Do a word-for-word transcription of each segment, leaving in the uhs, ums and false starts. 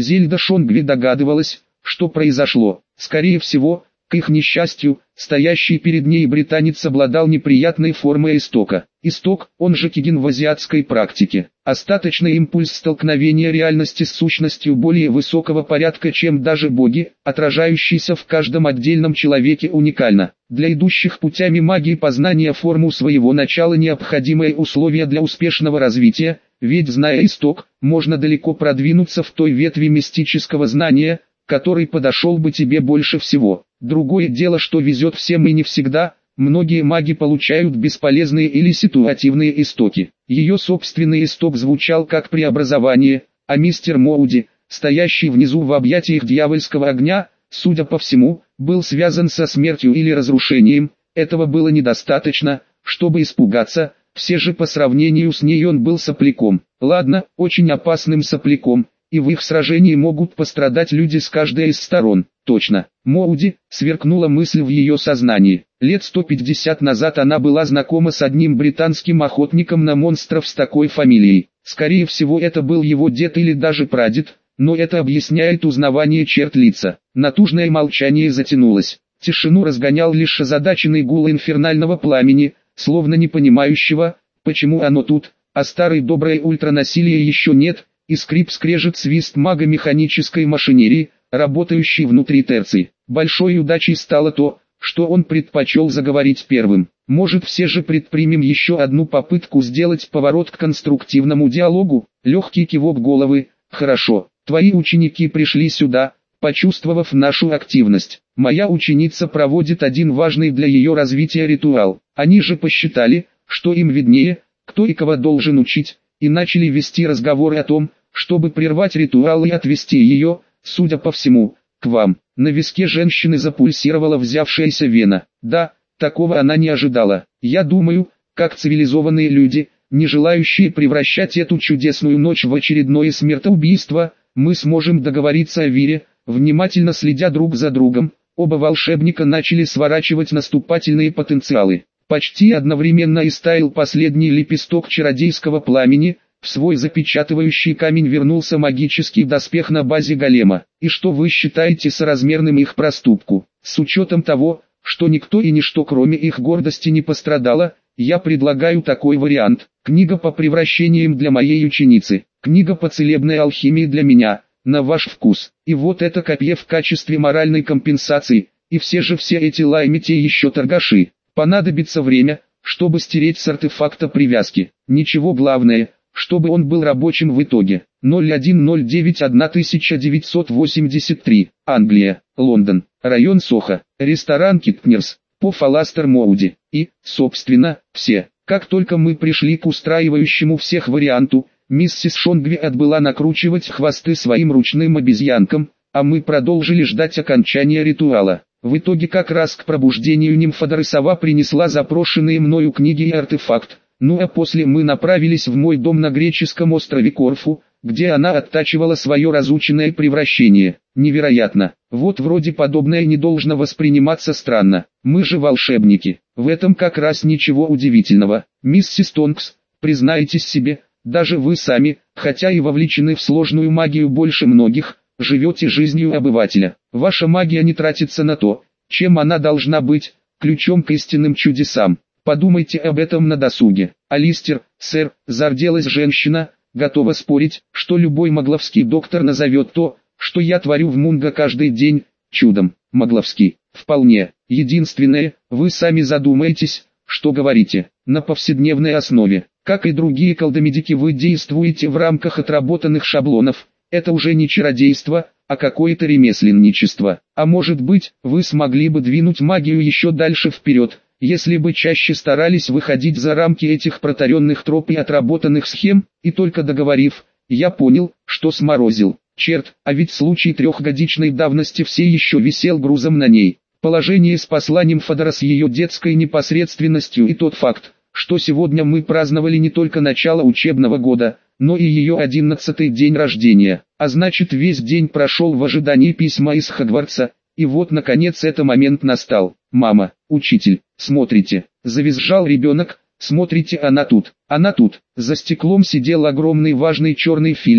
Зельда Шонгви догадывалась, что произошло. Скорее всего, к их несчастью, стоящий перед ней британец обладал неприятной формой истока. Исток, он же кигин в азиатской практике. Остаточный импульс столкновения реальности с сущностью более высокого порядка, чем даже боги, отражающийся в каждом отдельном человеке уникально. Для идущих путями магии познания форму своего начала необходимое условие для успешного развития, ведь зная исток, можно далеко продвинуться в той ветви мистического знания, который подошел бы тебе больше всего. Другое дело, что везет всем и не всегда. Многие маги получают бесполезные или ситуативные истоки. Ее собственный исток звучал как преобразование, а мистер Моуди, стоящий внизу в объятиях дьявольского огня, судя по всему, был связан со смертью или разрушением. Этого было недостаточно, чтобы испугаться, все же по сравнению с ней он был сопляком. Ладно, очень опасным сопляком, и в их сражении могут пострадать люди с каждой из сторон. Точно, Моуди, сверкнула мысль в ее сознании. Лет сто пятьдесят назад она была знакома с одним британским охотником на монстров с такой фамилией. Скорее всего, это был его дед или даже прадед, но это объясняет узнавание черт лица. Натужное молчание затянулось. Тишину разгонял лишь озадаченный гул инфернального пламени, словно не понимающего, почему оно тут, а старой доброй ультранасилия еще нет, и скрип-скрежет свист магомеханической машинерии, работающей внутри терции. Большой удачей стало то, что он предпочел заговорить первым. Может, все же предпримем еще одну попытку сделать поворот к конструктивному диалогу? Легкий кивок головы. Хорошо, твои ученики пришли сюда, почувствовав нашу активность. Моя ученица проводит один важный для ее развития ритуал. Они же посчитали, что им виднее, кто и кого должен учить, и начали вести разговоры о том, чтобы прервать ритуал и отвести ее, судя по всему, к вам. На виске женщины запульсировала взявшаяся вена. Да, такого она не ожидала. Я думаю, как цивилизованные люди, не желающие превращать эту чудесную ночь в очередное смертоубийство, мы сможем договориться о Вире. Внимательно следя друг за другом, оба волшебника начали сворачивать наступательные потенциалы. Почти одновременно истаял последний лепесток чародейского пламени, в свой запечатывающий камень вернулся магический доспех на базе голема. И что вы считаете соразмерным их проступку? С учетом того, что никто и ничто кроме их гордости не пострадало, я предлагаю такой вариант. Книга по превращениям для моей ученицы, книга по целебной алхимии для меня, на ваш вкус. И вот это копье в качестве моральной компенсации, и все же все эти лаймити еще торгаши. Понадобится время, чтобы стереть с артефакта привязки. Ничего, главное, чтобы он был рабочим в итоге. ноль один ноль девять тысяча девятьсот восемьдесят три, Англия, Лондон, район Сохо, ресторан Китнерс, по Фаластер Моуди. И, собственно, все. Как только мы пришли к устраивающему всех варианту, миссис Шонгви отбыла накручивать хвосты своим ручным обезьянкам, а мы продолжили ждать окончания ритуала. В итоге как раз к пробуждению нимфодоры сова принесла запрошенные мною книги и артефакт. Ну а после мы направились в мой дом на греческом острове Корфу, где она оттачивала свое разученное превращение. Невероятно. Вот вроде подобное не должно восприниматься странно. Мы же волшебники. В этом как раз ничего удивительного. Миссис Тонкс, признайтесь себе, даже вы сами, хотя и вовлечены в сложную магию больше многих, живете жизнью обывателя. Ваша магия не тратится на то, чем она должна быть, ключом к истинным чудесам. Подумайте об этом на досуге. Алистер, сэр, зарделась женщина, готова спорить, что любой магловский доктор назовет то, что я творю в Мунго каждый день, чудом. Магловский, вполне. Единственное, вы сами задумаетесь, что говорите. На повседневной основе, как и другие колдомедики, вы действуете в рамках отработанных шаблонов. Это уже не чародейство, а какое-то ремесленничество. А может быть, вы смогли бы двинуть магию еще дальше вперед, если бы чаще старались выходить за рамки этих протаренных троп и отработанных схем, и только договорив, я понял, что сморозил. Черт, а ведь случай трехгодичной давности все еще висел грузом на ней. Положение спасла нимфодора с ее детской непосредственностью и тот факт, что сегодня мы праздновали не только начало учебного года, но и ее одиннадцатый день рождения, а значит весь день прошел в ожидании письма из Хогвартса, и вот наконец этот момент настал. «Мама, учитель, смотрите», — завизжал ребенок, «смотрите, она тут, она тут». За стеклом сидел огромный важный черный филин,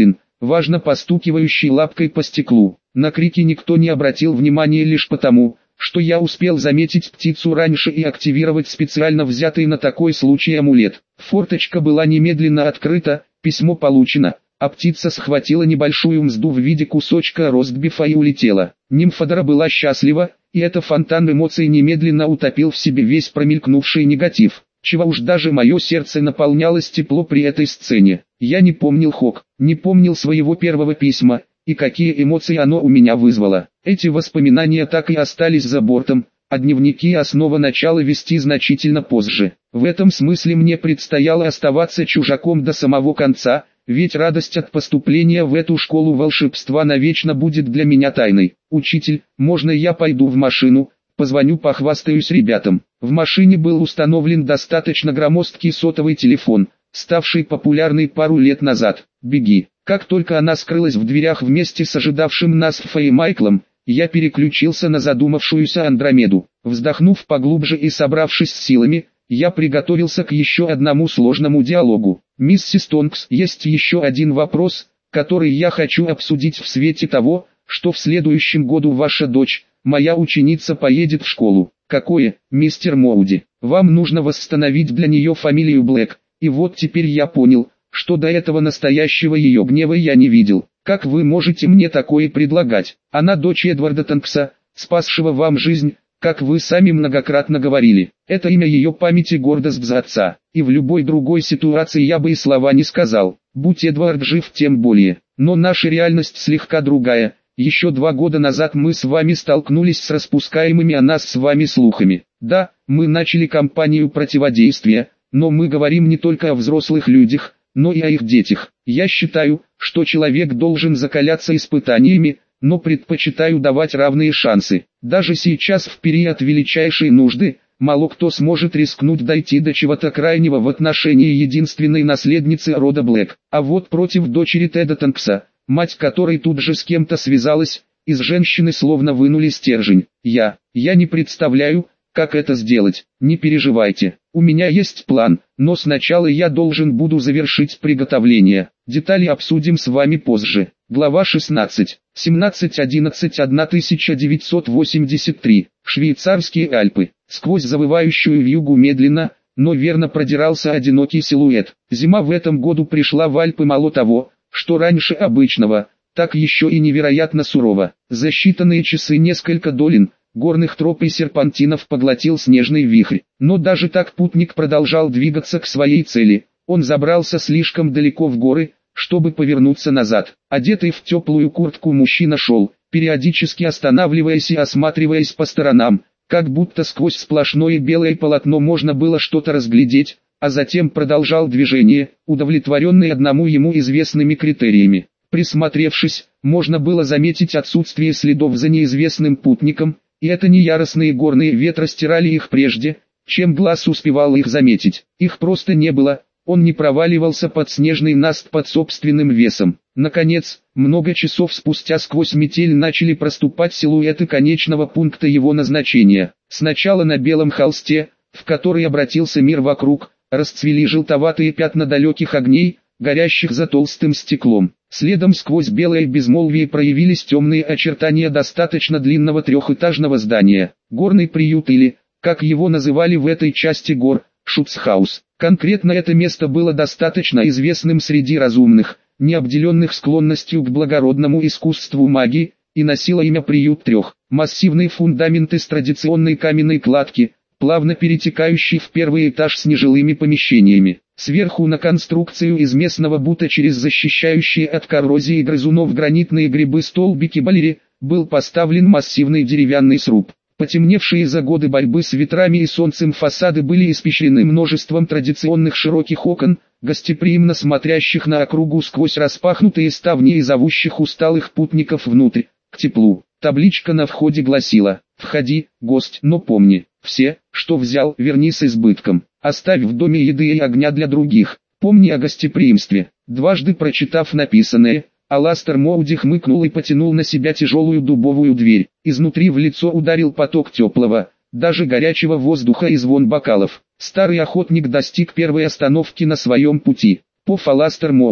важно постукивающий лапкой по стеклу. На крики никто не обратил внимания лишь потому, что я успел заметить птицу раньше и активировать специально взятый на такой случай амулет. Форточка была немедленно открыта, письмо получено, а птица схватила небольшую мзду в виде кусочка ростбифа и улетела. Нимфодора была счастлива, и этот фонтан эмоций немедленно утопил в себе весь промелькнувший негатив. Чего уж даже мое сердце наполнялось тепло при этой сцене. Я не помнил Хок, не помнил своего первого письма, и какие эмоции оно у меня вызвало. Эти воспоминания так и остались за бортом, а дневники основа начала вести значительно позже. В этом смысле мне предстояло оставаться чужаком до самого конца, ведь радость от поступления в эту школу волшебства навечно будет для меня тайной. «Учитель, можно я пойду в машину? Позвоню, похвастаюсь ребятам». В машине был установлен достаточно громоздкий сотовый телефон, ставший популярный пару лет назад. «Беги». Как только она скрылась в дверях вместе с ожидавшим нас Фэй Майклом, я переключился на задумавшуюся Андромеду. Вздохнув поглубже и собравшись с силами, я приготовился к еще одному сложному диалогу. «Миссис Тонкс, есть еще один вопрос, который я хочу обсудить в свете того, что в следующем году ваша дочь, моя ученица, поедет в школу». «Какое, мистер Моуди? Вам нужно восстановить для нее фамилию Блэк, и вот теперь я понял, что до этого настоящего ее гнева я не видел. Как вы можете мне такое предлагать? Она дочь Эдварда Тонкса, спасшего вам жизнь, как вы сами многократно говорили. Это имя ее памяти гордость за отца, и в любой другой ситуации я бы и слова не сказал. Будь Эдвард жив, тем более. Но наша реальность слегка другая. Еще два года назад мы с вами столкнулись с распускаемыми о нас с вами слухами. Да, мы начали кампанию противодействия, но мы говорим не только о взрослых людях, но и о их детях. Я считаю, что человек должен закаляться испытаниями, но предпочитаю давать равные шансы. Даже сейчас, в период величайшей нужды, мало кто сможет рискнуть дойти до чего-то крайнего в отношении единственной наследницы рода Блэк. А вот против дочери Теда Тонкса, мать которой тут же с кем-то связалась, из женщины словно вынули стержень. Я, я не представляю, как это сделать. Не переживайте, у меня есть план, но сначала я должен буду завершить приготовление. Детали обсудим с вами позже. Глава шестнадцать. семнадцатое одиннадцатое тысяча девятьсот восемьдесят три. Швейцарские Альпы. Сквозь завывающую вьюгу медленно, но верно продирался одинокий силуэт. Зима в этом году пришла в Альпы мало того, что раньше обычного, так еще и невероятно сурово. За считанные часы несколько долин горных троп и серпантинов поглотил снежный вихрь. Но даже так путник продолжал двигаться к своей цели. Он забрался слишком далеко в горы, чтобы повернуться назад. Одетый в теплую куртку мужчина шел, периодически останавливаясь и осматриваясь по сторонам, как будто сквозь сплошное белое полотно можно было что-то разглядеть, а затем продолжал движение, удовлетворенный одному ему известными критериями. Присмотревшись, можно было заметить отсутствие следов за неизвестным путником, и это не яростные горные ветры стирали их прежде, чем глаз успевал их заметить. Их просто не было, он не проваливался под снежный наст под собственным весом. Наконец, много часов спустя сквозь метель начали проступать силуэты конечного пункта его назначения. Сначала на белом холсте, в который обратился мир вокруг, расцвели желтоватые пятна далеких огней, горящих за толстым стеклом. Следом сквозь белое безмолвие проявились темные очертания достаточно длинного трехэтажного здания. Горный приют или, как его называли в этой части гор, Шуцхаус. Конкретно это место было достаточно известным среди разумных, не обделенных склонностью к благородному искусству магии, и носило имя «Приют трех». Массивный фундамент из традиционной каменной кладки, плавно перетекающий в первый этаж с нежилыми помещениями. Сверху на конструкцию из местного бута через защищающие от коррозии грызунов гранитные грибы-столбики балери, был поставлен массивный деревянный сруб. Потемневшие за годы борьбы с ветрами и солнцем фасады были испещрены множеством традиционных широких окон, гостеприимно смотрящих на округу сквозь распахнутые ставни и зовущих усталых путников внутрь, к теплу. Табличка на входе гласила: «Входи, гость, но помни, все, что взял, верни с избытком. Оставь в доме еды и огня для других. Помни о гостеприимстве». Дважды прочитав написанное, Аластер Моуди хмыкнул и потянул на себя тяжелую дубовую дверь. Изнутри в лицо ударил поток теплого, даже горячего воздуха и звон бокалов. Старый охотник достиг первой остановки на своем пути. Поф Аластер Моуди.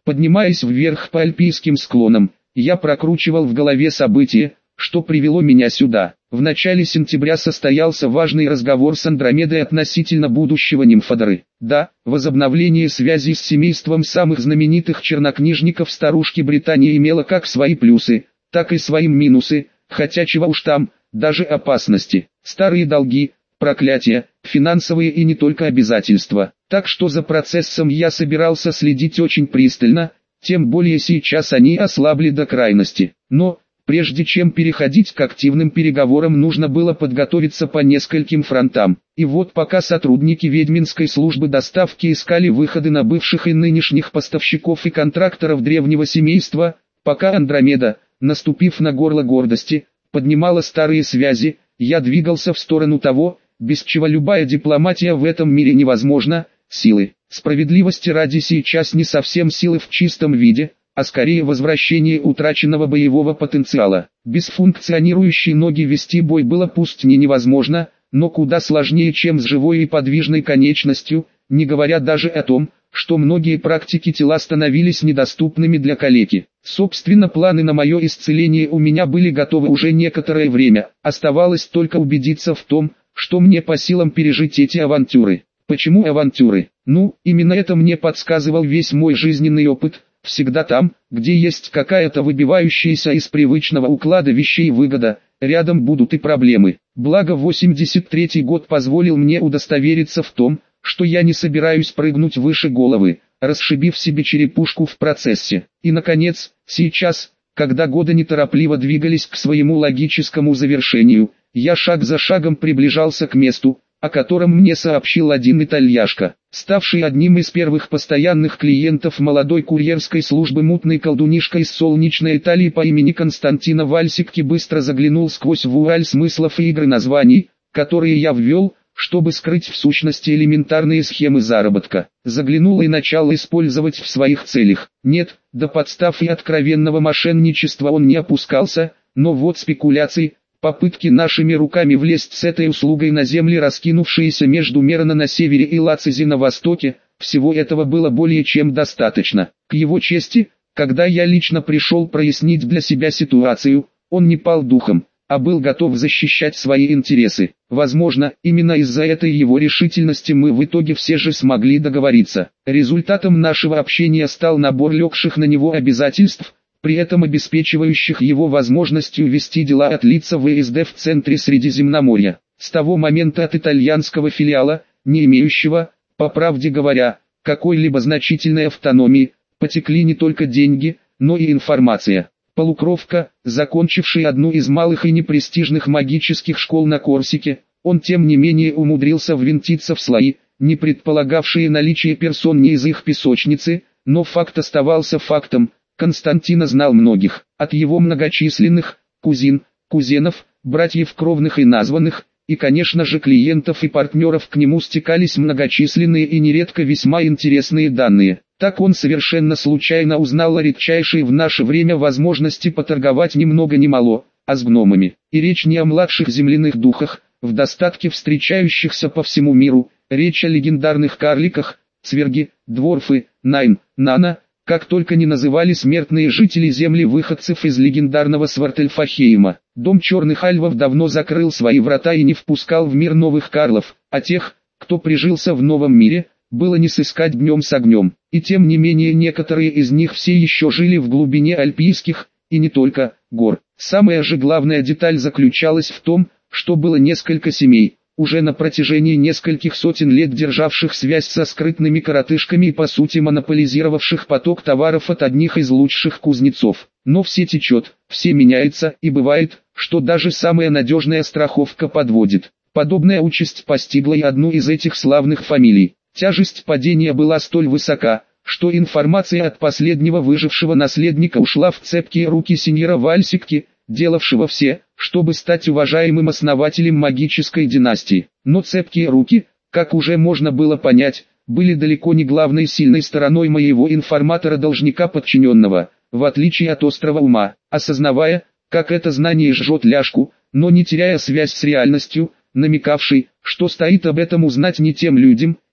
Поднимаясь вверх по альпийским склонам, я прокручивал в голове события, что привело меня сюда. В начале сентября состоялся важный разговор с Андромедой относительно будущего Нимфодоры. Да, возобновление связи с семейством самых знаменитых чернокнижников старушки Британии имело как свои плюсы, так и свои минусы, хотя чего уж там, даже опасности, старые долги, проклятия, финансовые и не только обязательства. Так что за процессом я собирался следить очень пристально, тем более сейчас они ослабли до крайности. Но, прежде чем переходить к активным переговорам, нужно было подготовиться по нескольким фронтам. И вот пока сотрудники ведьминской службы доставки искали выходы на бывших и нынешних поставщиков и контракторов древнего семейства, пока Андромеда, наступив на горло гордости, поднимала старые связи, я двигался в сторону того, без чего любая дипломатия в этом мире невозможна, силы. Справедливости ради, сейчас не совсем силы в чистом виде, а скорее возвращение утраченного боевого потенциала. Без функционирующей ноги вести бой было пусть не невозможно, но куда сложнее, чем с живой и подвижной конечностью, не говоря даже о том, что многие практики тела становились недоступными для калеки. Собственно, планы на мое исцеление у меня были готовы уже некоторое время, оставалось только убедиться в том, что мне по силам пережить эти авантюры. Почему авантюры? Ну, именно это мне подсказывал весь мой жизненный опыт. Всегда там, где есть какая-то выбивающаяся из привычного уклада вещей выгода, рядом будут и проблемы. Благо восемьдесят третий год позволил мне удостовериться в том, что я не собираюсь прыгнуть выше головы, расшибив себе черепушку в процессе. И наконец, сейчас, когда годы неторопливо двигались к своему логическому завершению, я шаг за шагом приближался к месту, о котором мне сообщил один итальяшка, ставший одним из первых постоянных клиентов молодой курьерской службы мутный колдунишка из солнечной Италии по имени Константино Вальсикки быстро заглянул сквозь вуаль смыслов и игры названий, которые я ввел, чтобы скрыть в сущности элементарные схемы заработка. Заглянул и начал использовать в своих целях. Нет, до подстав и откровенного мошенничества он не опускался, но вот спекуляций, попытки нашими руками влезть с этой услугой на земли, раскинувшиеся между Мерона на севере и Лацизи на востоке, всего этого было более чем достаточно. К его чести, когда я лично пришел прояснить для себя ситуацию, он не пал духом, а был готов защищать свои интересы. Возможно, именно из-за этой его решительности мы в итоге все же смогли договориться. Результатом нашего общения стал набор легших на него обязательств, при этом обеспечивающих его возможностью вести дела от лица вэ эс дэ в центре Средиземноморья. С того момента от итальянского филиала, не имеющего, по правде говоря, какой-либо значительной автономии, потекли не только деньги, но и информация. Полукровка, закончивший одну из малых и непрестижных магических школ на Корсике, он тем не менее умудрился ввинтиться в слои, не предполагавшие наличие персон не из их песочницы, но факт оставался фактом. Константино знал многих, от его многочисленных кузин, кузенов, братьев кровных и названных, и конечно же клиентов и партнеров к нему стекались многочисленные и нередко весьма интересные данные. Так он совершенно случайно узнал о редчайшей в наше время возможности поторговать ни много ни мало, а с гномами. И речь не о младших земляных духах, в достатке встречающихся по всему миру, речь о легендарных карликах, цверги, дворфы, найн, нана, как только не называли смертные жители земли выходцев из легендарного Свартельфахейма. Дом черных альвов давно закрыл свои врата и не впускал в мир новых карлов, а тех, кто прижился в новом мире, было не сыскать днем с огнем. И тем не менее некоторые из них все еще жили в глубине альпийских, и не только, гор. Самая же главная деталь заключалась в том, что было несколько семей, уже на протяжении нескольких сотен лет державших связь со скрытными коротышками и по сути монополизировавших поток товаров от одних из лучших кузнецов. Но все течет, все меняется, и бывает, что даже самая надежная страховка подводит. Подобная участь постигла и одну из этих славных фамилий. Тяжесть падения была столь высока, что информация от последнего выжившего наследника ушла в цепкие руки сеньора Вальсикки, делавшего все, чтобы стать уважаемым основателем магической династии. Но цепкие руки, как уже можно было понять, были далеко не главной сильной стороной моего информатора-должника подчиненного, в отличие от острого ума. Осознавая, как это знание жжет ляжку, но не теряя связь с реальностью, намекавший, что стоит об этом узнать не тем людям,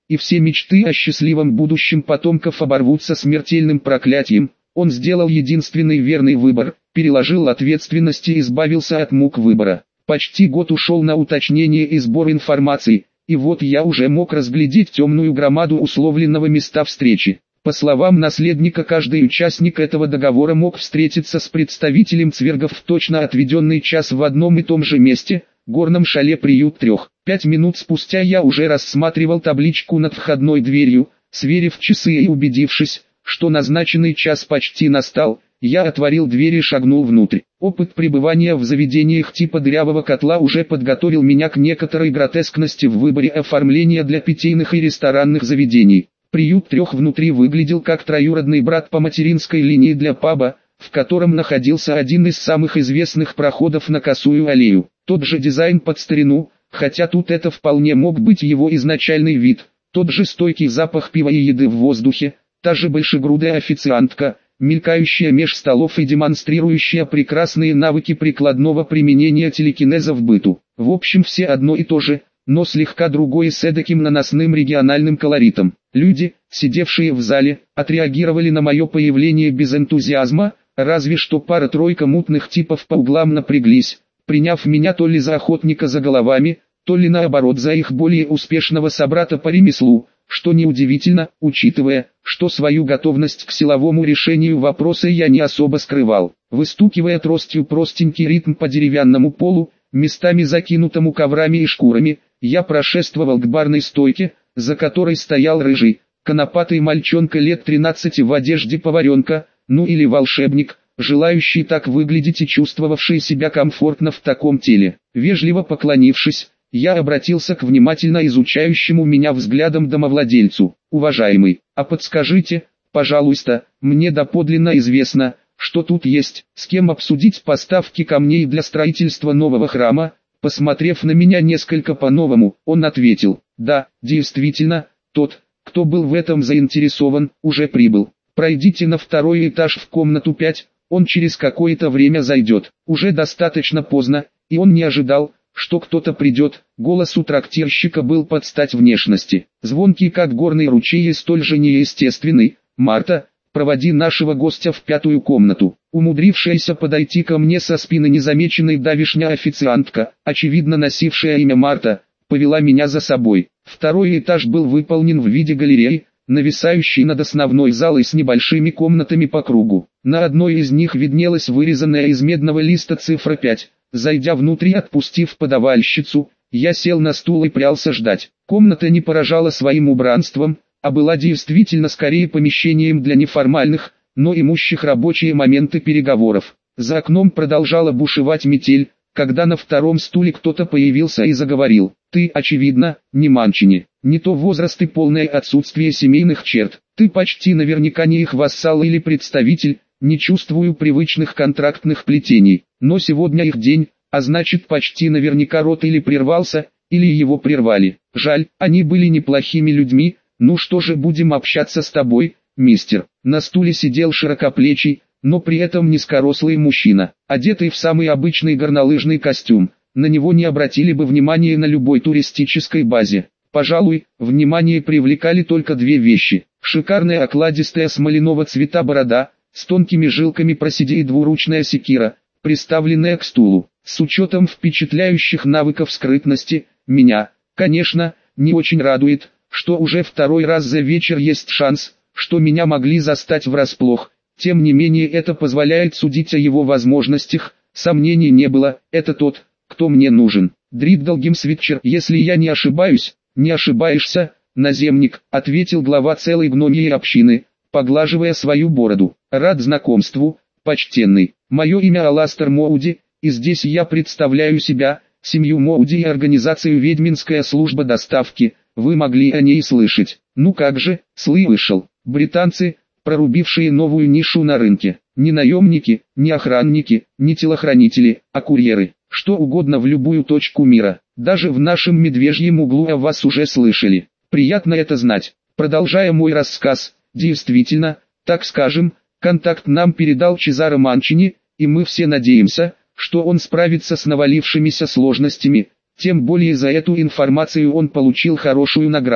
и все мечты о счастливом будущем потомков оборвутся смертельным проклятием. Он сделал единственный верный выбор, переложил ответственность и избавился от мук выбора. Почти год ушел на уточнение и сбор информации, и вот я уже мог разглядеть темную громаду условленного места встречи. По словам наследника, каждый участник этого договора мог встретиться с представителем цвергов в точно отведенный час в одном и том же месте, горном шале приют трех. Пять минут спустя я уже рассматривал табличку над входной дверью, сверив часы и убедившись, что назначенный час почти настал, я отворил дверь и шагнул внутрь. Опыт пребывания в заведениях типа дырявого котла уже подготовил меня к некоторой гротескности в выборе оформления для питейных и ресторанных заведений. Приют трех внутри выглядел как троюродный брат по материнской линии для паба, в котором находился один из самых известных проходов на Косую аллею. Тот же дизайн под старину, хотя тут это вполне мог быть его изначальный вид. Тот же стойкий запах пива и еды в воздухе, та же большегрудая официантка, мелькающая меж столов и демонстрирующая прекрасные навыки прикладного применения телекинеза в быту. В общем, все одно и то же, но слегка другое с эдаким наносным региональным колоритом. Люди, сидевшие в зале, отреагировали на мое появление без энтузиазма, разве что пара-тройка мутных типов по углам напряглись, приняв меня то ли за охотника за головами, то ли наоборот за их более успешного собрата по ремеслу, что неудивительно, учитывая, что свою готовность к силовому решению вопроса я не особо скрывал. Выстукивая тростью простенький ритм по деревянному полу, местами закинутому коврами и шкурами, я прошествовал к барной стойке, за которой стоял рыжий, конопатый мальчонка лет тринадцати в одежде поваренка, ну или волшебник, желающий так выглядеть и чувствовавший себя комфортно в таком теле. Вежливо поклонившись, я обратился к внимательно изучающему меня взглядом домовладельцу. «Уважаемый, а подскажите, пожалуйста, мне доподлинно известно, что тут есть, с кем обсудить поставки камней для строительства нового храма?» Посмотрев на меня несколько по-новому, он ответил: «Да, действительно, тот, кто был в этом заинтересован, уже прибыл. Пройдите на второй этаж в комнату пять, он через какое-то время зайдет. Уже достаточно поздно, и он не ожидал, что кто-то придет». Голос у трактирщика был под стать внешности, звонкий как горный ручей и столь же неестественный. «Марта, проводи нашего гостя в пятую комнату». Умудрившаяся подойти ко мне со спины незамеченной давишня официантка, очевидно носившая имя Марта, повела меня за собой. Второй этаж был выполнен в виде галереи, нависающей над основной залой с небольшими комнатами по кругу. На одной из них виднелась вырезанная из медного листа цифра пять. Зайдя внутрь и отпустив подавальщицу, я сел на стул и прялся ждать. Комната не поражала своим убранством, а была действительно скорее помещением для неформальных, но имущих рабочие моменты переговоров. За окном продолжала бушевать метель, когда на втором стуле кто-то появился и заговорил. «Ты, очевидно, не Манчини, не то возраст и полное отсутствие семейных черт. Ты почти наверняка не их вассал или представитель, не чувствую привычных контрактных плетений. Но сегодня их день, а значит почти наверняка род или прервался, или его прервали. Жаль, они были неплохими людьми. Ну что же, будем общаться с тобой, мистер». На стуле сидел широкоплечий, но при этом низкорослый мужчина, одетый в самый обычный горнолыжный костюм. На него не обратили бы внимания на любой туристической базе. Пожалуй, внимание привлекали только две вещи: шикарная окладистая смоляного цвета борода, с тонкими жилками проседи и двуручная секира, приставленная к стулу. С учетом впечатляющих навыков скрытности, меня, конечно, не очень радует, что уже второй раз за вечер есть шанс, что меня могли застать врасплох. Тем не менее это позволяет судить о его возможностях. Сомнений не было, это тот, кто мне нужен. Дриддл Гимсвитчер, если я не ошибаюсь. «Не ошибаешься, наземник», — ответил глава целой гномьей общины, поглаживая свою бороду. «Рад знакомству, почтенный. Мое имя Аластер Моуди, и здесь я представляю себя, семью Моуди и организацию «Ведьминская служба доставки». Вы могли о ней слышать. Ну как же, слышал. Британцы, прорубившие новую нишу на рынке. Не наемники, не охранники, не телохранители, а курьеры. Что угодно в любую точку мира. Даже в нашем медвежьем углу о вас уже слышали. Приятно это знать. Продолжая мой рассказ, действительно, так скажем, контакт нам передал Чезаро Манчини, и мы все надеемся, что он справится с навалившимися сложностями. Тем более за эту информацию он получил хорошую награду.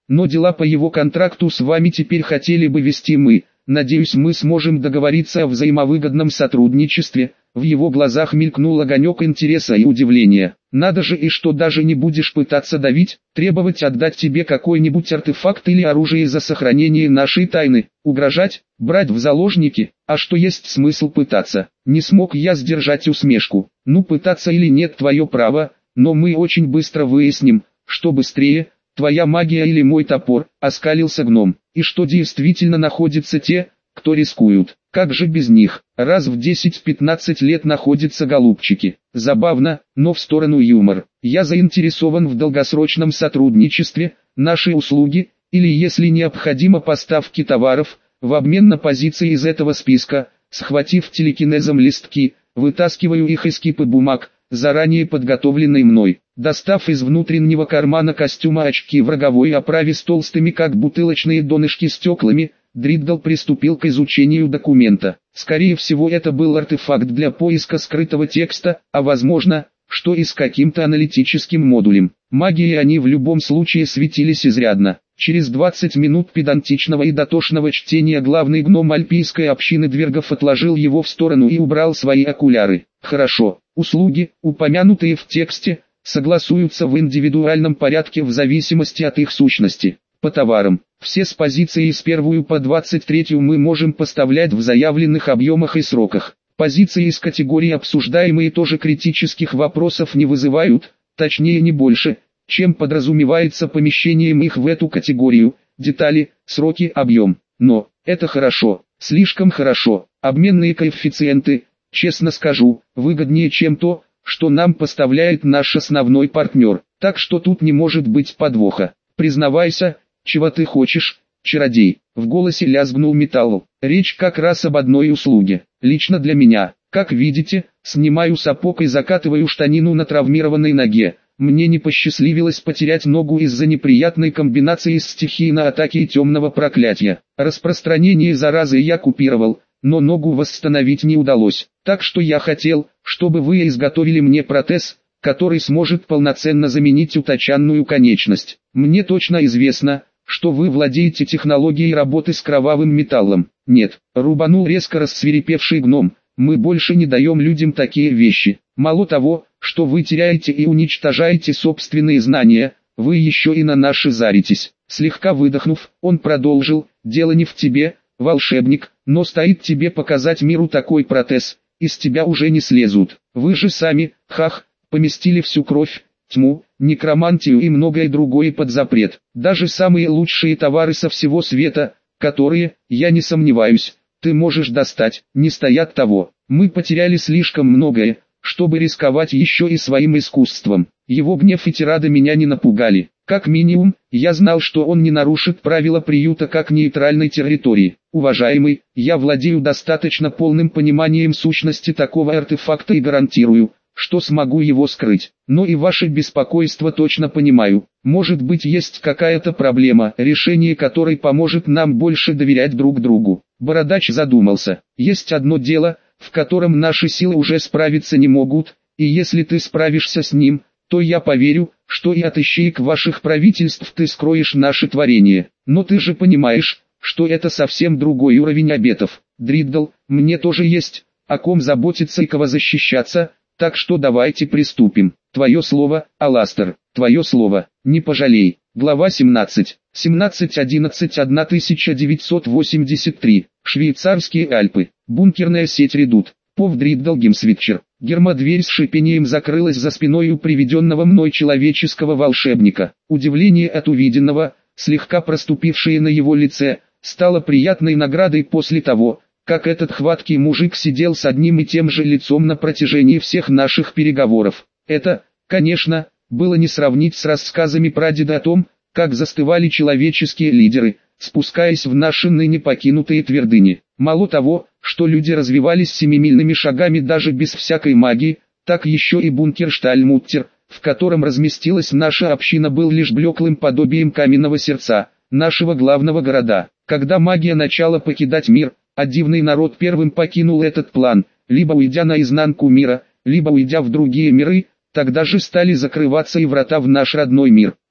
но дела по его контракту с вами теперь хотели бы вести мы. Надеюсь, мы сможем договориться о взаимовыгодном сотрудничестве». В его глазах мелькнул огонек интереса и удивления. «Надо же, и что, даже не будешь пытаться давить, требовать отдать тебе какой-нибудь артефакт или оружие за сохранение нашей тайны, угрожать, брать в заложники? А что есть смысл пытаться?» Не смог я сдержать усмешку. «Ну, пытаться или нет, твое право, но мы очень быстро выясним, что быстрее, твоя магия или мой топор», — оскалился гном. «И что действительно находятся те, кто рискуют. Как же без них? Раз в десять-пятнадцать лет находятся голубчики. Забавно, но в сторону юмор. Я заинтересован в долгосрочном сотрудничестве, наши услуги, или если необходимо поставки товаров, в обмен на позиции из этого списка. Схватив телекинезом листки, вытаскиваю их из кипы бумаг, заранее подготовленной мной. Достав из внутреннего кармана костюма очки в роговой оправе с толстыми как бутылочные донышки стеклами, Дриддл приступил к изучению документа. Скорее всего, это был артефакт для поиска скрытого текста, а возможно, что и с каким-то аналитическим модулем. Магией они в любом случае светились изрядно. Через двадцать минут педантичного и дотошного чтения главный гном альпийской общины двергов отложил его в сторону и убрал свои окуляры. «Хорошо, услуги, упомянутые в тексте, согласуются в индивидуальном порядке в зависимости от их сущности. По товарам, все с позиции с первую по двадцать третью мы можем поставлять в заявленных объемах и сроках. Позиции из категории обсуждаемые тоже критических вопросов не вызывают, точнее не больше, чем подразумевается помещением их в эту категорию, детали, сроки, объем. Но, это хорошо, слишком хорошо, обменные коэффициенты, честно скажу, выгоднее, чем то, что нам поставляет наш основной партнер, так что тут не может быть подвоха. Признавайся, чего ты хочешь, чародей?» В голосе лязгнул металл. «Речь как раз об одной услуге. Лично для меня. Как видите, снимаю сапог и закатываю штанину на травмированной ноге. Мне не посчастливилось потерять ногу из-за неприятной комбинации стихийной атаки и темного проклятия. Распространение заразы я купировал, но ногу восстановить не удалось. Так что я хотел, чтобы вы изготовили мне протез, который сможет полноценно заменить уточенную конечность. Мне точно известно, что вы владеете технологией работы с кровавым металлом». «Нет», — рубанул резко рассвирепевший гном, — «мы больше не даем людям такие вещи. Мало того, что вы теряете и уничтожаете собственные знания, вы еще и на наши заритесь». Слегка выдохнув, он продолжил: «Дело не в тебе, волшебник, но стоит тебе показать миру такой протез, из тебя уже не слезут. Вы же сами, хах, поместили всю кровь, тьму, некромантию и многое другое под запрет. Даже самые лучшие товары со всего света, которые, я не сомневаюсь, ты можешь достать, не стоят того. Мы потеряли слишком многое, чтобы рисковать еще и своим искусством». Его гнев и тирада меня не напугали. Как минимум, я знал, что он не нарушит правила приюта как нейтральной территории. «Уважаемый, я владею достаточно полным пониманием сущности такого артефакта и гарантирую, что смогу его скрыть. Но и ваше беспокойство точно понимаю. Может быть, есть какая-то проблема, решение которой поможет нам больше доверять друг другу». Бородач задумался. «Есть одно дело, в котором наши силы уже справиться не могут, и если ты справишься с ним, то я поверю, что и от ищеек ваших правительств ты скроешь наше творение. Но ты же понимаешь, что это совсем другой уровень обетов. Дриддл, мне тоже есть о ком заботиться и кого защищаться, так что давайте приступим. Твое слово, Аластер, твое слово, не пожалей». Глава семнадцать. семнадцать одиннадцать тысяча девятьсот восемьдесят три. Швейцарские Альпы. Бункерная сеть «Редут». Пов Дриддл Гимсвитчер. Гермодверь с шипением закрылась за спиной у приведенного мной человеческого волшебника. Удивление от увиденного, слегка проступившее на его лице, стало приятной наградой после того, как этот хваткий мужик сидел с одним и тем же лицом на протяжении всех наших переговоров. Это, конечно, было не сравнить с рассказами прадеда о том, как застывали человеческие лидеры, спускаясь в наши ныне покинутые твердыни. Мало того, что люди развивались семимильными шагами даже без всякой магии, так еще и бункер Штальмуттер, в котором разместилась наша община, был лишь блеклым подобием каменного сердца, нашего главного города. Когда магия начала покидать мир, а дивный народ первым покинул этот план, либо уйдя наизнанку мира, либо уйдя в другие миры, тогда же стали закрываться и врата в наш родной мир.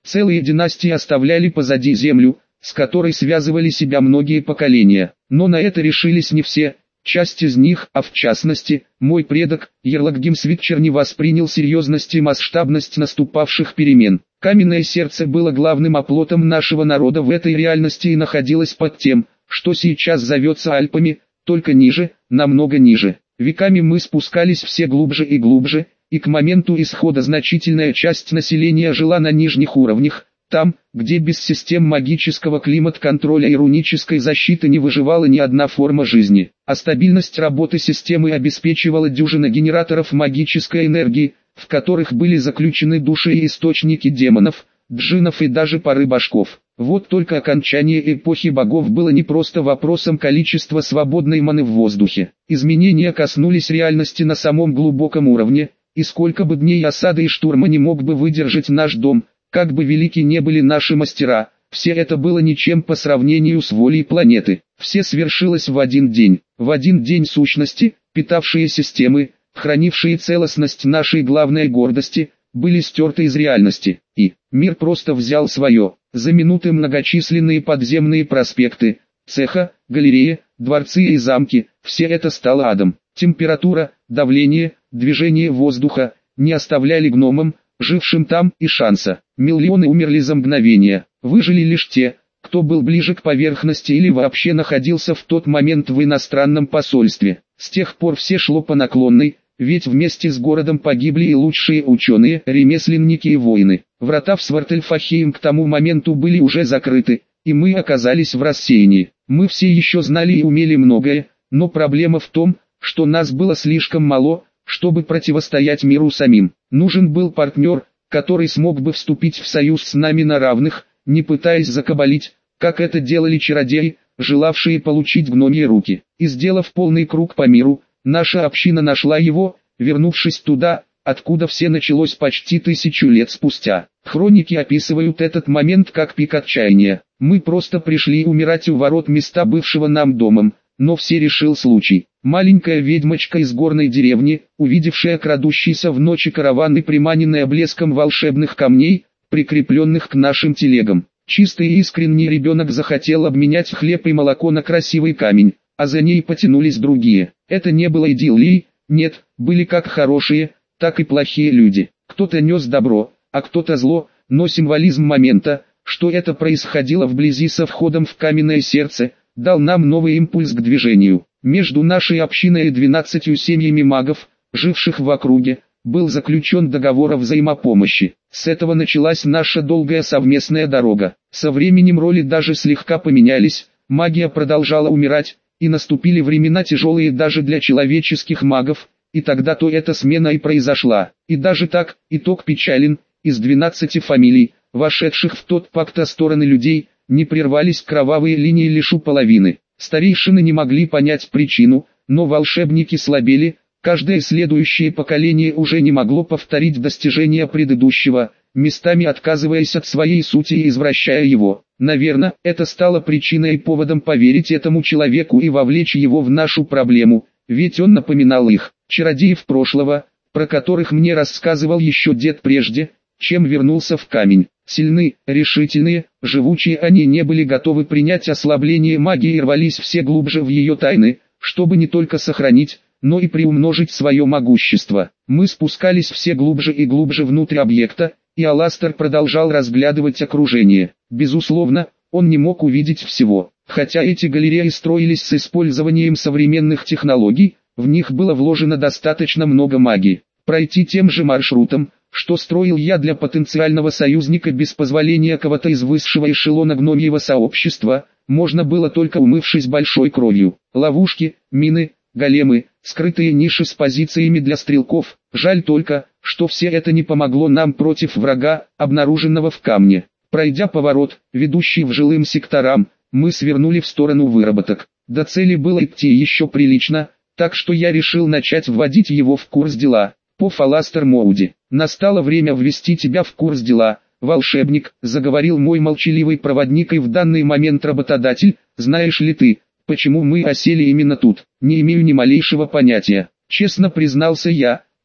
Целые династии оставляли позади землю, с которой связывали себя многие поколения. Но на это решились не все. Часть из них, а в частности, мой предок, Ерлагдим Свитчер, не воспринял серьезность и масштабность наступавших перемен. Каменное сердце было главным оплотом нашего народа в этой реальности и находилось под тем, что сейчас зовется Альпами, только ниже, намного ниже. Веками мы спускались все глубже и глубже, и к моменту исхода значительная часть населения жила на нижних уровнях, там, где без систем магического климат-контроля и рунической защиты не выживала ни одна форма жизни, а стабильность работы системы обеспечивала дюжина генераторов магической энергии, в которых были заключены души и источники демонов, джиннов и даже пары башков. Вот только окончание эпохи богов было не просто вопросом количества свободной маны в воздухе. Изменения коснулись реальности на самом глубоком уровне, и сколько бы дней осады и штурма не мог бы выдержать наш дом, как бы велики не были наши мастера, все это было ничем по сравнению с волей планеты. Все свершилось в один день. В один день сущности, питавшие системы, хранившие целостность нашей главной гордости, были стерты из реальности, и мир просто взял свое. За минуты многочисленные подземные проспекты, цеха, галереи, дворцы и замки, все это стало адом. Температура, давление, движение воздуха не оставляли гномам, жившим там, и шанса. Миллионы умерли за мгновение. Выжили лишь те, кто был ближе к поверхности или вообще находился в тот момент в иностранном посольстве. С тех пор все шло по наклонной, ведь вместе с городом погибли и лучшие ученые, ремесленники и воины. Врата в Свартельфахейм к тому моменту были уже закрыты, и мы оказались в рассеянии. Мы все еще знали и умели многое, но проблема в том, что нас было слишком мало, чтобы противостоять миру самим. Нужен был партнер, который смог бы вступить в союз с нами на равных, не пытаясь закабалить, как это делали чародеи, желавшие получить гномьи руки. И сделав полный круг по миру, наша община нашла его, вернувшись туда, откуда все началось почти тысячу лет спустя. Хроники описывают этот момент как пик отчаяния. Мы просто пришли умирать у ворот места бывшего нам домом, но все решил случай. Маленькая ведьмочка из горной деревни, увидевшая крадущийся в ночи караван и приманенная блеском волшебных камней, прикрепленных к нашим телегам. Чистый и искренний ребенок захотел обменять хлеб и молоко на красивый камень, а за ней потянулись другие. Это не было идиллией, нет, были как хорошие, так и плохие люди. Кто-то нес добро, а кто-то зло, но символизм момента, что это происходило вблизи со входом в каменное сердце, дал нам новый импульс к движению. Между нашей общиной и двенадцатью семьями магов, живших в округе, был заключен договор о взаимопомощи. С этого началась наша долгая совместная дорога. Со временем роли даже слегка поменялись, магия продолжала умирать, и наступили времена тяжелые даже для человеческих магов, и тогда-то эта смена и произошла. И даже так, итог печален, из двенадцати фамилий, вошедших в тот пакт о стороны людей, не прервались кровавые линии лишь у половины. Старейшины не могли понять причину, но волшебники слабели, каждое следующее поколение уже не могло повторить достижения предыдущего, местами отказываясь от своей сути и извращая его. Наверное, это стало причиной и поводом поверить этому человеку и вовлечь его в нашу проблему, ведь он напоминал их, чародеев прошлого, про которых мне рассказывал еще дед прежде, чем вернулся в камень. Сильны, решительные, живучие, они не были готовы принять ослабление магии и рвались все глубже в ее тайны, чтобы не только сохранить, но и приумножить свое могущество. Мы спускались все глубже и глубже внутрь объекта, и Аластер продолжал разглядывать окружение. Безусловно, он не мог увидеть всего. Хотя эти галереи строились с использованием современных технологий, в них было вложено достаточно много магии. Пройти тем же маршрутом, что строил я для потенциального союзника без позволения кого-то из высшего эшелона гномьего сообщества, можно было только умывшись большой кровью. Ловушки, мины, големы, скрытые ниши с позициями для стрелков. Жаль только, что все это не помогло нам против врага, обнаруженного в камне. Пройдя поворот, ведущий в жилым секторам, мы свернули в сторону выработок. До цели было идти еще прилично, так что я решил начать вводить его в курс дела. По Фаластер Моуди. «Настало время ввести тебя в курс дела, волшебник», — заговорил мой молчаливый проводник и в данный момент работодатель. «Знаешь ли ты, почему мы осели именно тут? Не имею ни малейшего понятия», — честно признался я,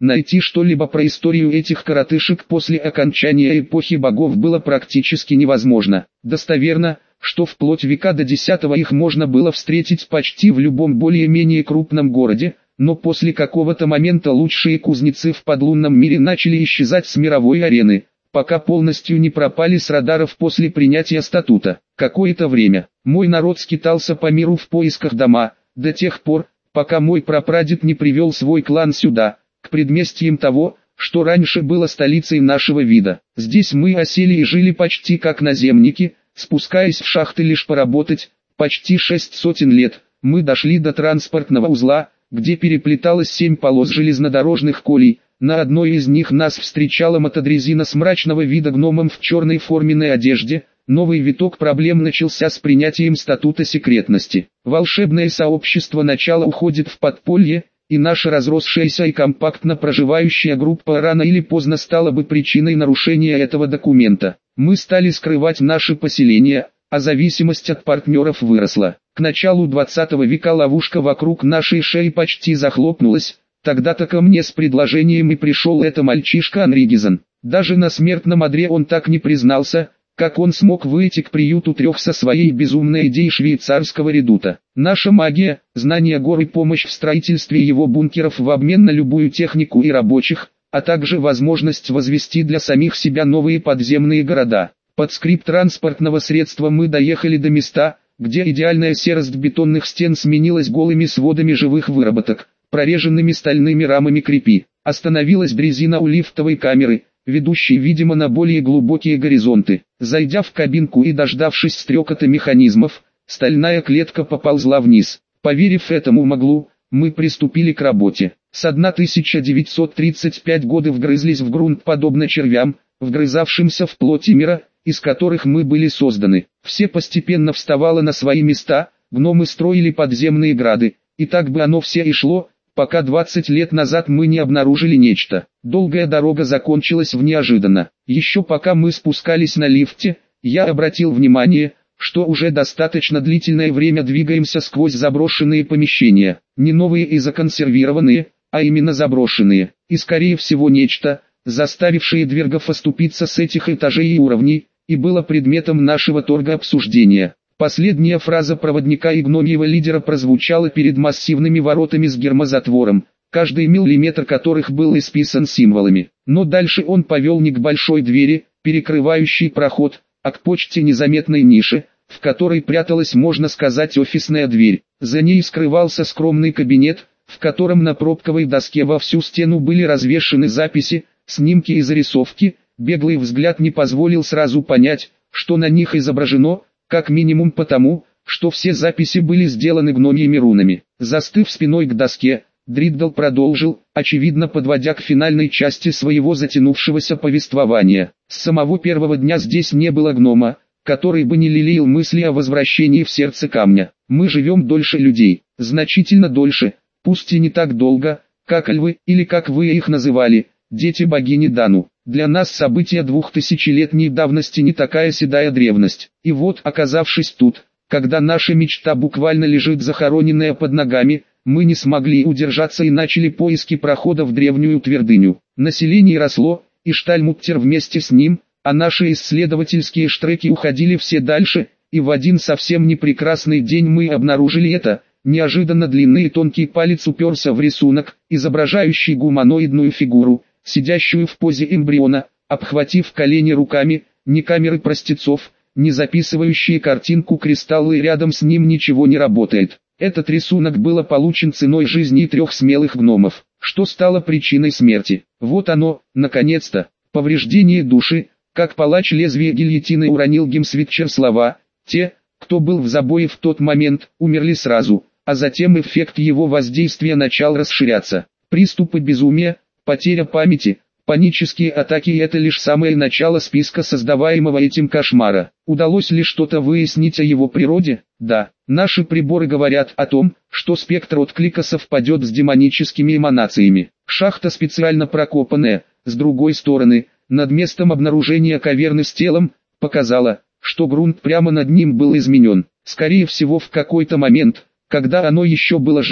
Найти что-либо про историю этих коротышек после окончания эпохи богов было практически невозможно. Достоверно, что вплоть века до десятого их можно было встретить почти в любом более-менее крупном городе, но после какого-то момента лучшие кузнецы в подлунном мире начали исчезать с мировой арены, пока полностью не пропали с радаров после принятия статута. Какое-то время мой народ скитался по миру в поисках дома, до тех пор, пока мой прапрадед не привел свой клан сюда, к предместьям того, что раньше было столицей нашего вида. Здесь мы осели и жили почти как наземники, спускаясь в шахты лишь поработать. Почти шесть сотен лет мы дошли до транспортного узла, где переплеталось семь полос железнодорожных колей. На одной из них нас встречала мотодрезина с мрачного вида гномом в черной форменной одежде. Новый виток проблем начался с принятием статута секретности. Волшебное сообщество начала уходит в подполье, и наша разросшаяся и компактно проживающая группа рано или поздно стала бы причиной нарушения этого документа. Мы стали скрывать наши поселения, а зависимость от партнеров выросла. К началу двадцатого века ловушка вокруг нашей шеи почти захлопнулась. Тогда-то ко мне с предложением и пришел это мальчишка Анригизен. Даже на смертном одре он так не признался, как он смог выйти к приюту трех со своей безумной идеей швейцарского редута. Наша магия, знание гор и помощь в строительстве его бункеров в обмен на любую технику и рабочих, а также возможность возвести для самих себя новые подземные города. Под скрип транспортного средства мы доехали до места, где идеальная серость бетонных стен сменилась голыми сводами живых выработок, прореженными стальными рамами крепи. Остановилась дрезина у лифтовой камеры, ведущей, видимо, на более глубокие горизонты. Зайдя в кабинку и дождавшись стрекота механизмов, стальная клетка поползла вниз. Поверив этому моглу, мы приступили к работе. С тысяча девятьсот тридцать пятого года вгрызлись в грунт подобно червям, вгрызавшимся в плоти мира, из которых мы были созданы. Все постепенно вставало на свои места, гномы строили подземные грады, и так бы оно все и шло, пока двадцать лет назад мы не обнаружили нечто. Долгая дорога закончилась в неожиданно. Еще пока мы спускались на лифте, я обратил внимание, что уже достаточно длительное время двигаемся сквозь заброшенные помещения. Не новые и законсервированные, а именно заброшенные. И скорее всего нечто, заставившее двергов оступиться с этих этажей и уровней, и было предметом нашего торга-обсуждения. Последняя фраза проводника и гномьего лидера прозвучала перед массивными воротами с гермозатвором, каждый миллиметр которых был исписан символами. Но дальше он повел не к большой двери, перекрывающей проход, а к почти незаметной нише, в которой пряталась, можно сказать, офисная дверь. За ней скрывался скромный кабинет, в котором на пробковой доске во всю стену были развешаны записи, снимки и зарисовки. Беглый взгляд не позволил сразу понять, что на них изображено, как минимум потому, что все записи были сделаны гномьими рунами. Застыв спиной к доске, Дриддл продолжил, очевидно подводя к финальной части своего затянувшегося повествования. С самого первого дня здесь не было гнома, который бы не лелеял мысли о возвращении в сердце камня. Мы живем дольше людей, значительно дольше, пусть и не так долго, как львы, или как вы их называли, дети богини Дану. Для нас события двухтысячелетней давности не такая седая древность. И вот, оказавшись тут, когда наша мечта буквально лежит захороненная под ногами, мы не смогли удержаться и начали поиски прохода в древнюю твердыню. Население росло, и Штальмуттер вместе с ним, а наши исследовательские штреки уходили все дальше, и в один совсем непрекрасный день мы обнаружили это. Неожиданно длинный и тонкий палец уперся в рисунок, изображающий гуманоидную фигуру, сидящую в позе эмбриона, обхватив колени руками, ни камеры простецов, ни записывающие картинку кристаллы, рядом с ним ничего не работает. Этот рисунок был получен ценой жизни трех смелых гномов, что стало причиной смерти. Вот оно, наконец-то, повреждение души, как палач лезвия гильотины уронил Гимсвитчер слова, те, кто был в забое в тот момент, умерли сразу, а затем эффект его воздействия начал расширяться. Приступы безумия, потеря памяти, панические атаки — это лишь самое начало списка создаваемого этим кошмара. Удалось ли что-то выяснить о его природе? Да. Наши приборы говорят о том, что спектр отклика совпадет с демоническими эманациями. Шахта специально прокопанная, с другой стороны, над местом обнаружения каверны с телом, показала, что грунт прямо над ним был изменен. Скорее всего в какой-то момент, когда оно еще было живо,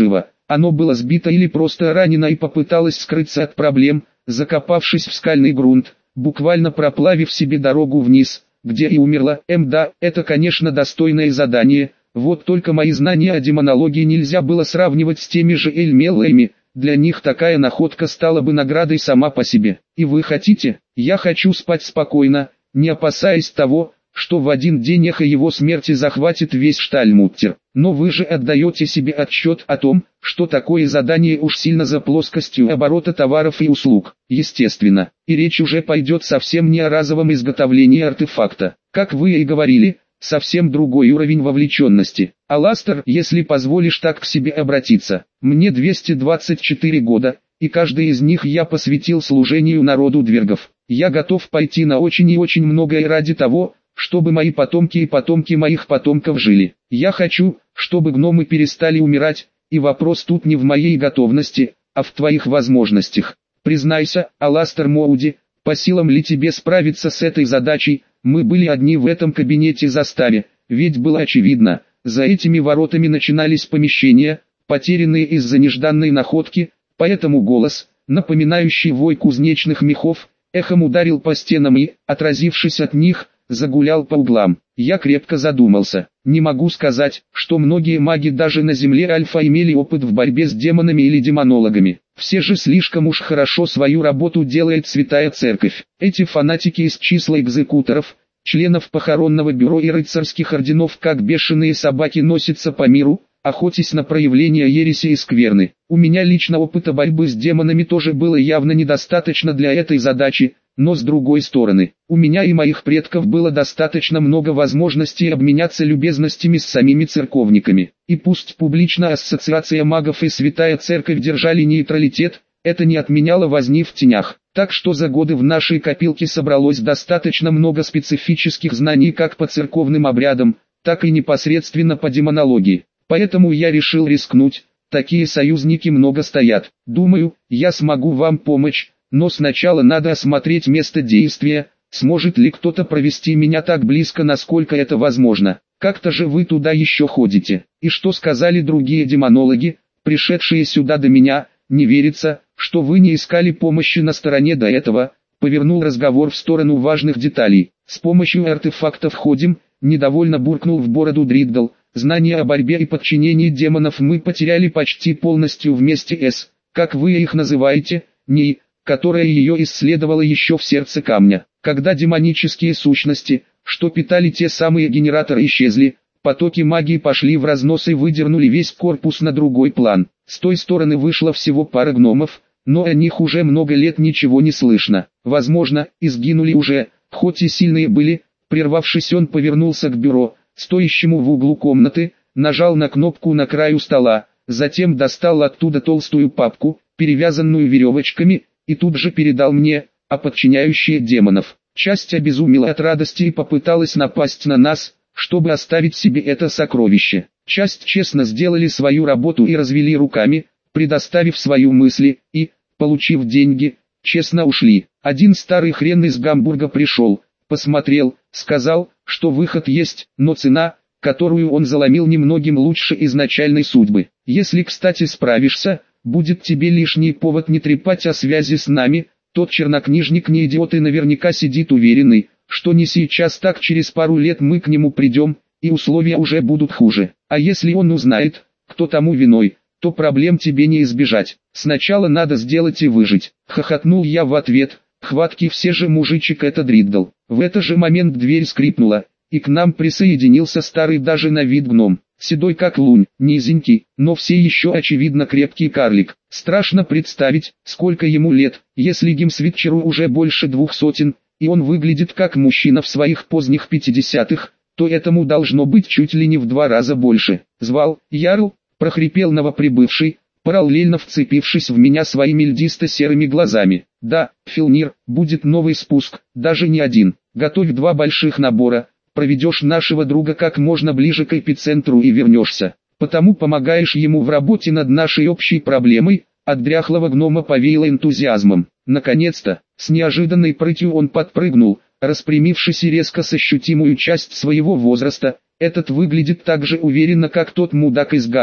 Оно было сбито или просто ранено и попыталось скрыться от проблем, закопавшись в скальный грунт, буквально проплавив себе дорогу вниз, где и умерла. Эм да, это конечно достойное задание, вот только мои знания о демонологии нельзя было сравнивать с теми же Эльмеллами, для них такая находка стала бы наградой сама по себе. И вы хотите? Я хочу спать спокойно, не опасаясь того, что в один день эхо его смерти захватит весь Штальмуттер. Но вы же отдаете себе отчет о том, что такое задание уж сильно за плоскостью оборота товаров и услуг. Естественно, и речь уже пойдет совсем не о разовом изготовлении артефакта. Как вы и говорили, совсем другой уровень вовлеченности. Аластер, если позволишь так к себе обратиться, мне двести двадцать четыре года, и каждый из них я посвятил служению народу двергов. Я готов пойти на очень и очень многое ради того, чтобы мои потомки и потомки моих потомков жили. Я хочу, чтобы гномы перестали умирать, и вопрос тут не в моей готовности, а в твоих возможностях. Признайся, Аластер Моуди, по силам ли тебе справиться с этой задачей? Мы были одни в этом кабинете-заставе, ведь было очевидно, за этими воротами начинались помещения, потерянные из-за нежданной находки, поэтому голос, напоминающий вой кузнечных мехов, эхом ударил по стенам и, отразившись от них, загулял по углам. Я крепко задумался. Не могу сказать, что многие маги даже на земле Альфа имели опыт в борьбе с демонами или демонологами. Все же слишком уж хорошо свою работу делает Святая Церковь. Эти фанатики из числа экзекуторов, членов похоронного бюро и рыцарских орденов как бешеные собаки носятся по миру, охотясь на проявления ереси и скверны. У меня лично опыта борьбы с демонами тоже было явно недостаточно для этой задачи, но с другой стороны, у меня и моих предков было достаточно много возможностей обменяться любезностями с самими церковниками. И пусть публичная ассоциация магов и Святая Церковь держали нейтралитет, это не отменяло возни в тенях. Так что за годы в нашей копилке собралось достаточно много специфических знаний как по церковным обрядам, так и непосредственно по демонологии. Поэтому я решил рискнуть, такие союзники много стоят. Думаю, я смогу вам помочь, но сначала надо осмотреть место действия, сможет ли кто-то провести меня так близко, насколько это возможно. Как-то же вы туда еще ходите. И что сказали другие демонологи, пришедшие сюда до меня? Не верится, что вы не искали помощи на стороне до этого. Повернул разговор в сторону важных деталей. С помощью артефактов ходим, недовольно буркнул в бороду Дриддл. Знания о борьбе и подчинении демонов мы потеряли почти полностью вместе с, как вы их называете, НИИ, которая ее исследовала еще в сердце камня. Когда демонические сущности, что питали те самые генераторы, исчезли, потоки магии пошли в разнос и выдернули весь корпус на другой план. С той стороны вышло всего пара гномов, но о них уже много лет ничего не слышно. Возможно, и сгинули уже, хоть и сильные были. Прервавшись, он повернулся к бюро, стоящему в углу комнаты, нажал на кнопку на краю стола, затем достал оттуда толстую папку, перевязанную веревочками, и тут же передал мне, а подчиняющие демонов. Часть обезумела от радости и попыталась напасть на нас, чтобы оставить себе это сокровище. Часть честно сделали свою работу и развели руками, предоставив свои мысли, и, получив деньги, честно ушли. Один старый хрен из Гамбурга пришел, посмотрел, сказал, что выход есть, но цена, которую он заломил, немногим лучше изначальной судьбы. Если, кстати, справишься, будет тебе лишний повод не трепать о связи с нами. Тот чернокнижник не идиот и наверняка сидит уверенный, что не сейчас, так через пару лет мы к нему придем, и условия уже будут хуже. А если он узнает, кто тому виной, то проблем тебе не избежать. Сначала надо сделать и выжить. Хохотнул я в ответ. Хватки все же мужичек это Дриддл. В этот же момент дверь скрипнула, и к нам присоединился старый даже на вид гном. Седой как лунь, низенький, но все еще очевидно крепкий карлик. Страшно представить, сколько ему лет, если Гимсвитчеру уже больше двух сотен, и он выглядит как мужчина в своих поздних пятидесятых, то этому должно быть чуть ли не в два раза больше. Звал, Ярл, прохрипел новоприбывший, параллельно вцепившись в меня своими льдисто-серыми глазами. Да, Филнир, будет новый спуск, даже не один. Готовь два больших набора, проведешь нашего друга как можно ближе к эпицентру и вернешься. Потому помогаешь ему в работе над нашей общей проблемой. От дряхлого гнома повеяло энтузиазмом. Наконец-то, с неожиданной прытью он подпрыгнул, распрямившись и резко с ощутимую часть своего возраста. Этот выглядит так же уверенно, как тот мудак из Ганзы.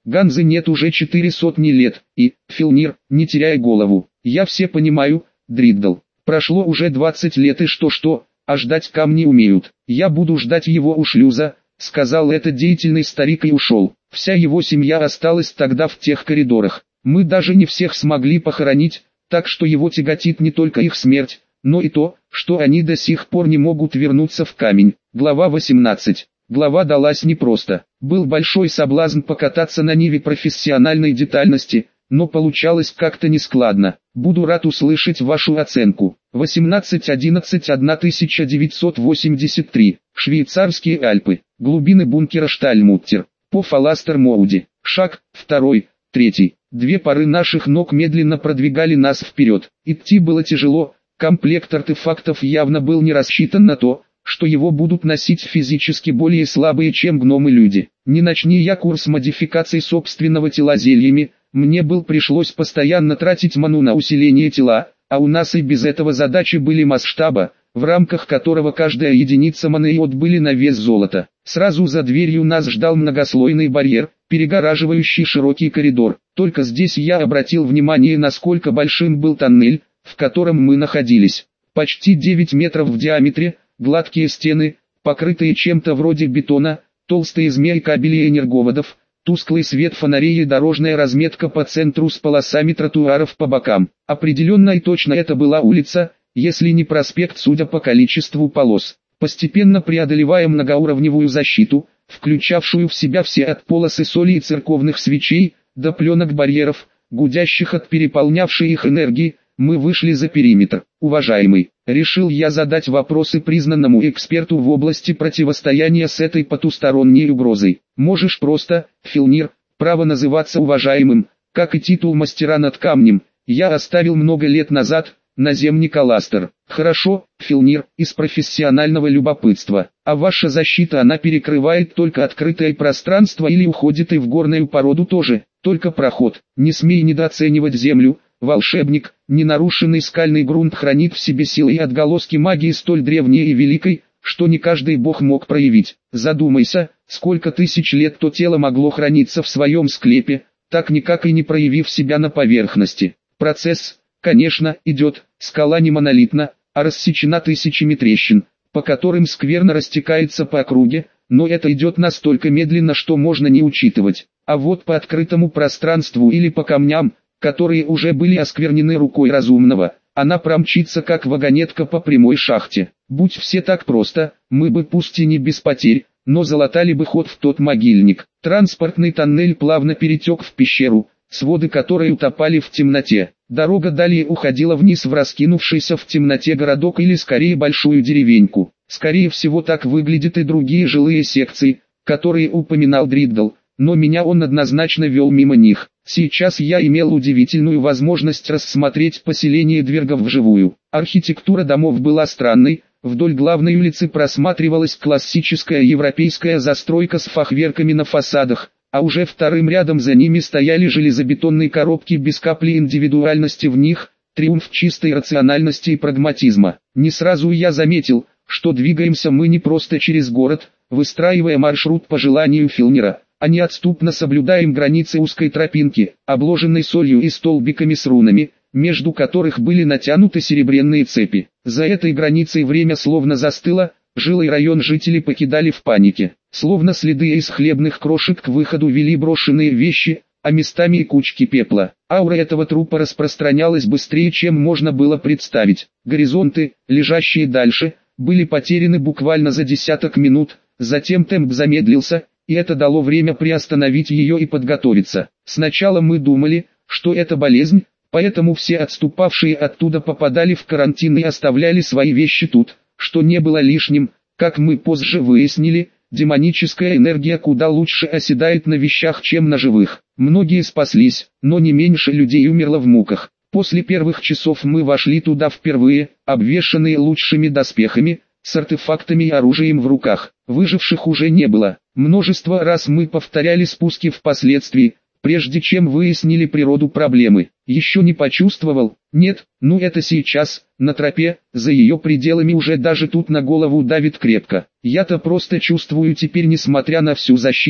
Ганзы нет уже четыре сотни лет, и, Филнир, не теряй голову, я все понимаю, Дриддл. Прошло уже двадцать лет и что-что, а ждать камни умеют. Я буду ждать его у шлюза, сказал этот деятельный старик и ушел. Вся его семья осталась тогда в тех коридорах. Мы даже не всех смогли похоронить, так что его тяготит не только их смерть, но и то, что они до сих пор не могут вернуться в камень. Глава восемнадцать. Глава далась непросто. Был большой соблазн покататься на ниве профессиональной детальности, но получалось как-то нескладно. Буду рад услышать вашу оценку. восемнадцать одиннадцать тысяча девятьсот восемьдесят три. Швейцарские Альпы. Глубины бункера Штальмуттер. По Фаластер Моуди. Шаг, второй, третий. Две пары наших ног медленно продвигали нас вперед. Идти было тяжело, комплект артефактов явно был не рассчитан на то, что его будут носить физически более слабые, чем гномы-люди. Не начни я курс модификации собственного тела зельями, мне был пришлось постоянно тратить ману на усиление тела, а у нас и без этого задачи были масштаба, в рамках которого каждая единица маны и от были на вес золота. Сразу за дверью нас ждал многослойный барьер, перегораживающий широкий коридор. Только здесь я обратил внимание, насколько большим был тоннель, в котором мы находились. Почти девять метров в диаметре, гладкие стены, покрытые чем-то вроде бетона, толстые змеи кабелей и энерговодов, тусклый свет фонарей и дорожная разметка по центру с полосами тротуаров по бокам. Определенно и точно это была улица, если не проспект, судя по количеству полос. Постепенно преодолевая многоуровневую защиту, включавшую в себя все от полосы соли и церковных свечей, до пленок барьеров, гудящих от переполнявшей их энергии, мы вышли за периметр. Уважаемый, решил я задать вопросы признанному эксперту в области противостояния с этой потусторонней угрозой. Можешь просто, Филнир, право называться уважаемым, как и титул мастера над камнем, я оставил много лет назад, наземник Аластер. Хорошо, Филнир, из профессионального любопытства. А ваша защита, она перекрывает только открытое пространство или уходит и в горную породу тоже? Только проход. Не смей недооценивать землю. Волшебник, ненарушенный скальный грунт хранит в себе силы и отголоски магии столь древней и великой, что не каждый бог мог проявить. Задумайся, сколько тысяч лет то тело могло храниться в своем склепе, так никак и не проявив себя на поверхности. Процесс, конечно, идет, скала не монолитна, а рассечена тысячами трещин, по которым скверно растекается по округе, но это идет настолько медленно, что можно не учитывать. А вот по открытому пространству или по камням, которые уже были осквернены рукой разумного, она промчится как вагонетка по прямой шахте. Будь все так просто, мы бы пусть и не без потерь, но залатали бы ход в тот могильник. Транспортный тоннель плавно перетек в пещеру, своды которой утопали в темноте. Дорога далее уходила вниз в раскинувшийся в темноте городок или скорее большую деревеньку. Скорее всего так выглядят и другие жилые секции, которые упоминал Дриддл, но меня он однозначно вел мимо них. Сейчас я имел удивительную возможность рассмотреть поселение двергов вживую. Архитектура домов была странной, вдоль главной улицы просматривалась классическая европейская застройка с фахверками на фасадах, а уже вторым рядом за ними стояли железобетонные коробки без капли индивидуальности в них, триумф чистой рациональности и прагматизма. Не сразу я заметил, что двигаемся мы не просто через город, выстраивая маршрут по желанию Филнира, а неотступно соблюдаем границы узкой тропинки, обложенной солью и столбиками с рунами, между которых были натянуты серебряные цепи. За этой границей время словно застыло, жилой район жители покидали в панике. Словно следы из хлебных крошек к выходу вели брошенные вещи, а местами и кучки пепла. Аура этого трупа распространялась быстрее, чем можно было представить. Горизонты, лежащие дальше, были потеряны буквально за десяток минут, затем темп замедлился, и это дало время приостановить ее и подготовиться. Сначала мы думали, что это болезнь, поэтому все отступавшие оттуда попадали в карантин и оставляли свои вещи тут, что не было лишним. Как мы позже выяснили, демоническая энергия куда лучше оседает на вещах, чем на живых. Многие спаслись, но не меньше людей умерло в муках. После первых часов мы вошли туда впервые, обвешанные лучшими доспехами, с артефактами и оружием в руках. Выживших уже не было. Множество раз мы повторяли спуски впоследствии, прежде чем выяснили природу проблемы. Еще не почувствовал? Нет, ну это сейчас, на тропе, за ее пределами уже даже тут на голову давит крепко. Я-то просто чувствую теперь, несмотря на всю защиту,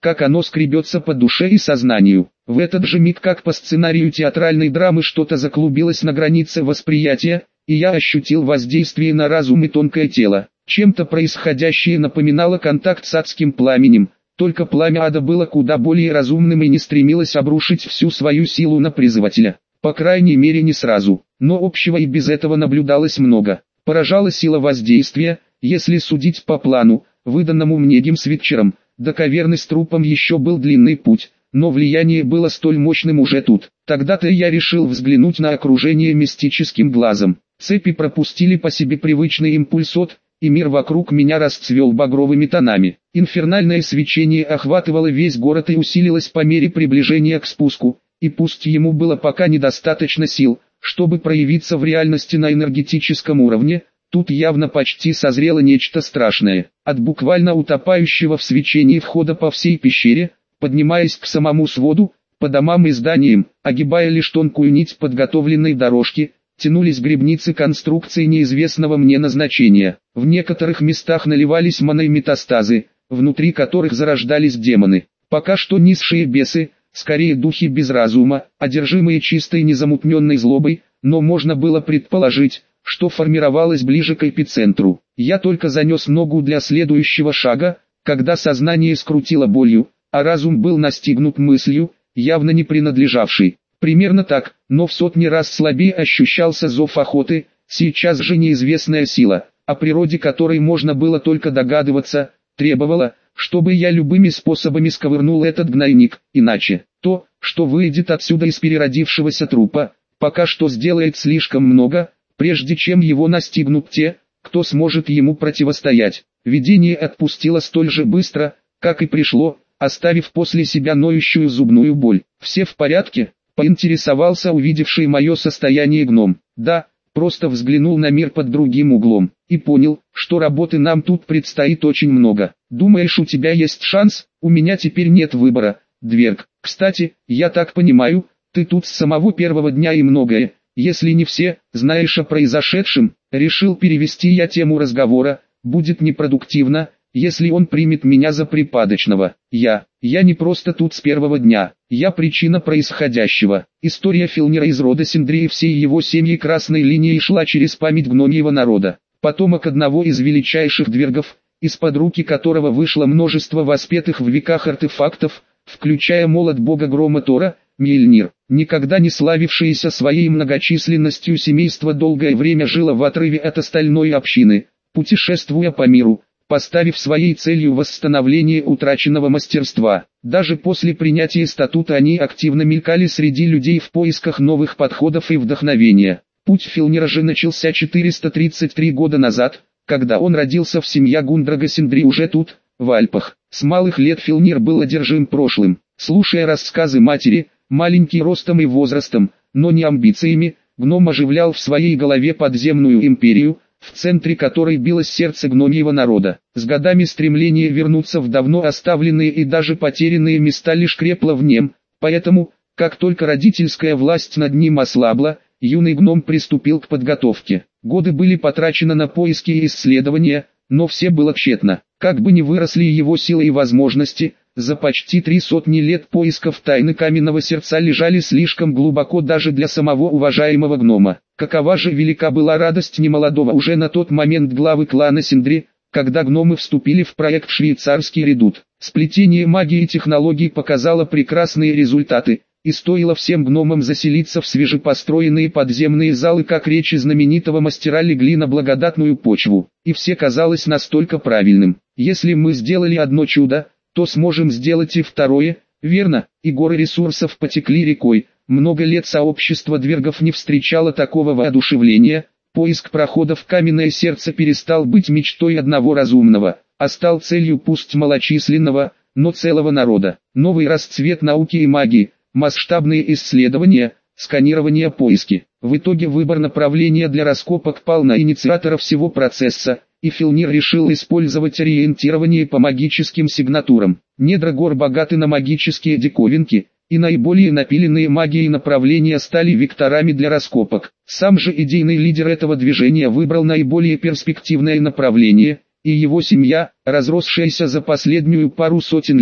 как оно скребется по душе и сознанию. В этот же миг, как по сценарию театральной драмы, что-то заклубилось на границе восприятия, и я ощутил воздействие на разум и тонкое тело. Чем-то происходящее напоминало контакт с адским пламенем, только пламя ада было куда более разумным и не стремилось обрушить всю свою силу на призывателя. По крайней мере не сразу, но общего и без этого наблюдалось много. Поражала сила воздействия, если судить по плану, выданному мне Гимсвитчером. До каверны с трупом еще был длинный путь, но влияние было столь мощным уже тут. Тогда-то я решил взглянуть на окружение мистическим глазом. Цепи пропустили по себе привычный импульс от, и мир вокруг меня расцвел багровыми тонами. Инфернальное свечение охватывало весь город и усилилось по мере приближения к спуску, и пусть ему было пока недостаточно сил, чтобы проявиться в реальности на энергетическом уровне, тут явно почти созрело нечто страшное. От буквально утопающего в свечении входа по всей пещере, поднимаясь к самому своду, по домам и зданиям, огибая лишь тонкую нить подготовленной дорожки, тянулись гребницы конструкции неизвестного мне назначения. В некоторых местах наливались маной метастазы, внутри которых зарождались демоны. Пока что низшие бесы, скорее духи без разума, одержимые чистой незамутненной злобой, но можно было предположить, что формировалось ближе к эпицентру. Я только занес ногу для следующего шага, когда сознание скрутило болью, а разум был настигнут мыслью, явно не принадлежавшей. Примерно так, но в сотни раз слабее ощущался зов охоты, сейчас же неизвестная сила, о природе которой можно было только догадываться, требовала, чтобы я любыми способами сковырнул этот гнойник, иначе то, что выйдет отсюда из переродившегося трупа, пока что сделает слишком много, прежде чем его настигнут те, кто сможет ему противостоять. Видение отпустило столь же быстро, как и пришло, оставив после себя ноющую зубную боль. «Все в порядке?» — поинтересовался увидевший мое состояние гном. «Да», просто взглянул на мир под другим углом, и понял, что работы нам тут предстоит очень много. «Думаешь, у тебя есть шанс? У меня теперь нет выбора, Дверг. Кстати, я так понимаю, ты тут с самого первого дня и многое, если не все, знаешь о произошедшем». Решил перевести я тему разговора. Будет непродуктивно, если он примет меня за припадочного. Я, я не просто тут с первого дня, я причина происходящего. История Филнира из рода Синдри и всей его семьи красной линией шла через память гномьего народа. Потомок одного из величайших двергов, из-под руки которого вышло множество воспетых в веках артефактов, включая молот бога грома Тора, Мьельнир. Никогда не славившееся своей многочисленностью семейство долгое время жило в отрыве от остальной общины, путешествуя по миру, поставив своей целью восстановление утраченного мастерства. Даже после принятия статута они активно мелькали среди людей в поисках новых подходов и вдохновения. Путь Филнира же начался четыреста тридцать три года назад, когда он родился в семье Гундрага Синдри уже тут, в Альпах. С малых лет Филнир был одержим прошлым. Слушая рассказы матери, маленький ростом и возрастом, но не амбициями, гном оживлял в своей голове подземную империю, в центре которой билось сердце гномьего народа. С годами стремление вернуться в давно оставленные и даже потерянные места лишь крепло в нем, поэтому, как только родительская власть над ним ослабла, юный гном приступил к подготовке. Годы были потрачены на поиски и исследования, но все было тщетно. Как бы ни выросли его силы и возможности, за почти три сотни лет поисков тайны каменного сердца лежали слишком глубоко даже для самого уважаемого гнома. Какова же велика была радость немолодого уже на тот момент главы клана Синдри, когда гномы вступили в проект «Швейцарский редут». Сплетение магии и технологий показало прекрасные результаты, и стоило всем гномам заселиться в свежепостроенные подземные залы, как речи знаменитого мастера легли на благодатную почву, и все казалось настолько правильным. Если мы сделали одно чудо, то сможем сделать и второе, верно, и горы ресурсов потекли рекой. Много лет сообщество двергов не встречало такого воодушевления, поиск прохода в каменное сердце перестал быть мечтой одного разумного, а стал целью пусть малочисленного, но целого народа. Новый расцвет науки и магии, масштабные исследования, сканирование, поиски. В итоге выбор направления для раскопок пал на инициатора всего процесса, и Филнир решил использовать ориентирование по магическим сигнатурам. Недра гор богаты на магические диковинки, и наиболее напиленные магией направления стали векторами для раскопок. Сам же идейный лидер этого движения выбрал наиболее перспективное направление, и его семья, разросшаяся за последнюю пару сотен лет,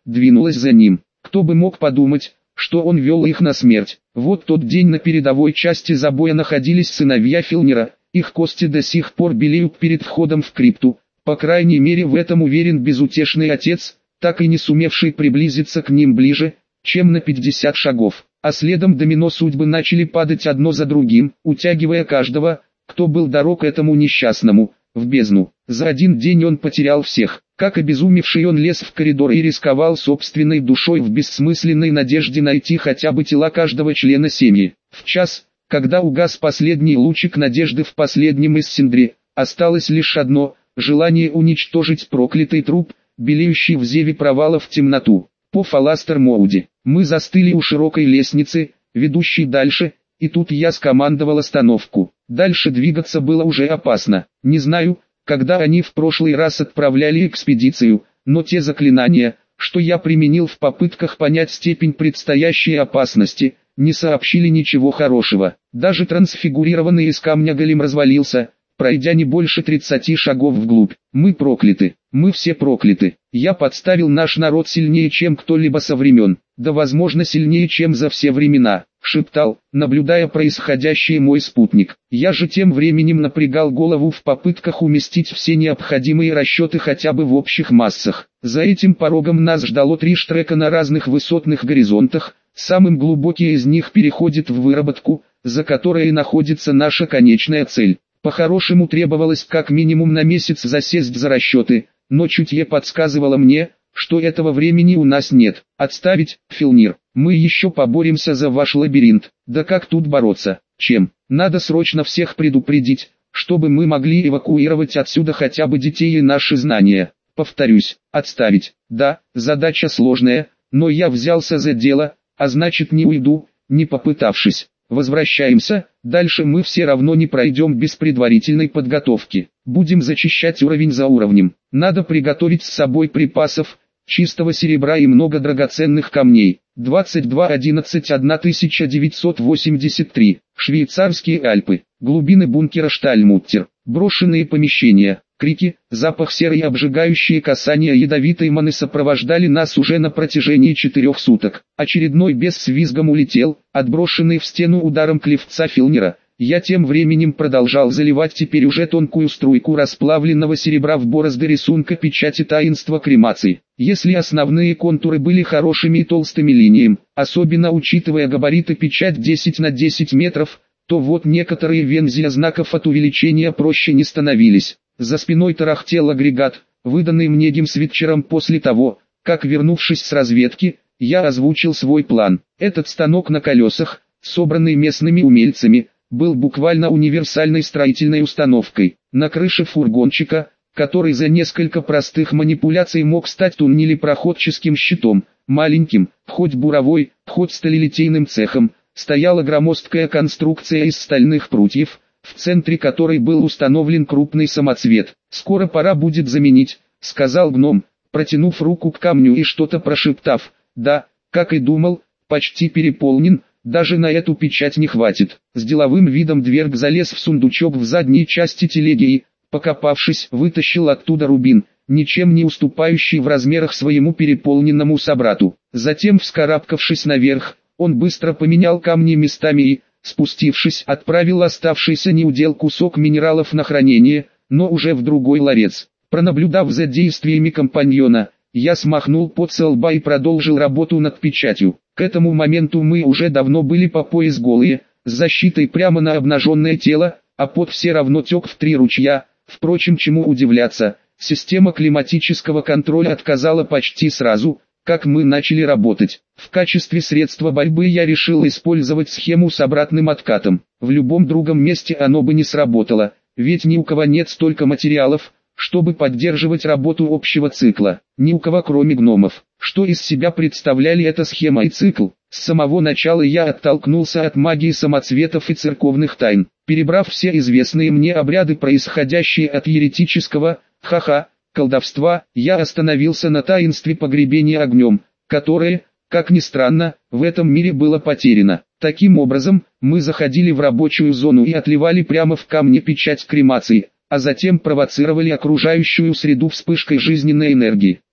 двинулась за ним. Кто бы мог подумать, что он вел их на смерть. Вот тот день на передовой части забоя находились сыновья Филнера, их кости до сих пор белеют перед входом в крипту. По крайней мере в этом уверен безутешный отец, так и не сумевший приблизиться к ним ближе, чем на пятьдесят шагов. А следом домино судьбы начали падать одно за другим, утягивая каждого, кто был дорог этому несчастному, в бездну. За один день он потерял всех. Как обезумевший он лез в коридор и рисковал собственной душой в бессмысленной надежде найти хотя бы тела каждого члена семьи. В час, когда угас последний лучик надежды в последнем из Синдри, осталось лишь одно – желание уничтожить проклятый труп, белеющий в зеве провала в темноту. По Фаластер-Моуди. Мы застыли у широкой лестницы, ведущей дальше, и тут я скомандовал остановку. Дальше двигаться было уже опасно. Не знаю, когда они в прошлый раз отправляли экспедицию, но те заклинания, что я применил в попытках понять степень предстоящей опасности, не сообщили ничего хорошего. Даже трансфигурированный из камня голем развалился, пройдя не больше тридцати шагов вглубь. Мы прокляты, мы все прокляты. Я подставил наш народ сильнее, чем кто-либо со времен, да возможно сильнее, чем за все времена, шептал, наблюдая происходящее мой спутник. Я же тем временем напрягал голову в попытках уместить все необходимые расчеты хотя бы в общих массах. За этим порогом нас ждало три штрека на разных высотных горизонтах, самым глубокий из них переходит в выработку, за которой находится наша конечная цель. По-хорошему требовалось как минимум на месяц засесть за расчеты, но чутье подсказывало мне, что этого времени у нас нет. Отставить, Филнир, мы еще поборемся за ваш лабиринт. Да как тут бороться? Чем? Надо срочно всех предупредить, чтобы мы могли эвакуировать отсюда хотя бы детей и наши знания. Повторюсь, отставить. Да, задача сложная, но я взялся за дело, а значит не уйду, не попытавшись. Возвращаемся, дальше мы все равно не пройдем без предварительной подготовки. Будем зачищать уровень за уровнем. Надо приготовить с собой припасов, чистого серебра и много драгоценных камней. двадцать два одиннадцать тысяча девятьсот восемьдесят три. Швейцарские Альпы. Глубины бункера Штальмуттер. Брошенные помещения. Крики, запах серы и обжигающие касания ядовитой маны сопровождали нас уже на протяжении четырех суток. Очередной бес с визгом улетел, отброшенный в стену ударом клевца Филнера. Я тем временем продолжал заливать теперь уже тонкую струйку расплавленного серебра в борозды рисунка печати таинства кремации. Если основные контуры были хорошими и толстыми линиями, особенно учитывая габариты печать десять на десять метров, то вот некоторые вензеля знаков от увеличения проще не становились. За спиной тарахтел агрегат, выданный мне гимсвитчером после того, как, вернувшись с разведки, я озвучил свой план. Этот станок на колесах, собранный местными умельцами, был буквально универсальной строительной установкой. На крыше фургончика, который за несколько простых манипуляций мог стать туннелепроходческим щитом, маленьким, хоть буровой, хоть сталелитейным цехом, стояла громоздкая конструкция из стальных прутьев, в центре которой был установлен крупный самоцвет. «Скоро пора будет заменить», — сказал гном, протянув руку к камню и что-то прошептав. «Да, как и думал, почти переполнен, даже на эту печать не хватит». С деловым видом Дверг залез в сундучок в задней части телеги и, покопавшись, вытащил оттуда рубин, ничем не уступающий в размерах своему переполненному собрату. Затем, вскарабкавшись наверх, он быстро поменял камни местами и, спустившись, отправил оставшийся неудел кусок минералов на хранение, но уже в другой ларец. Пронаблюдав за действиями компаньона, я смахнул пот со лба и продолжил работу над печатью. К этому моменту мы уже давно были по пояс голые, с защитой прямо на обнаженное тело, а пот все равно тек в три ручья. Впрочем, чему удивляться, система климатического контроля отказала почти сразу, как мы начали работать. В качестве средства борьбы я решил использовать схему с обратным откатом. В любом другом месте оно бы не сработало, ведь ни у кого нет столько материалов, чтобы поддерживать работу общего цикла. Ни у кого кроме гномов. Что из себя представляли эта схема и цикл? С самого начала я оттолкнулся от магии самоцветов и церковных тайн. Перебрав все известные мне обряды, происходящие от еретического, ха-ха, колдовства, я остановился на таинстве погребения огнем, которое, как ни странно, в этом мире было потеряно. Таким образом, мы заходили в рабочую зону и отливали прямо в камне печать кремации, а затем провоцировали окружающую среду вспышкой жизненной энергии.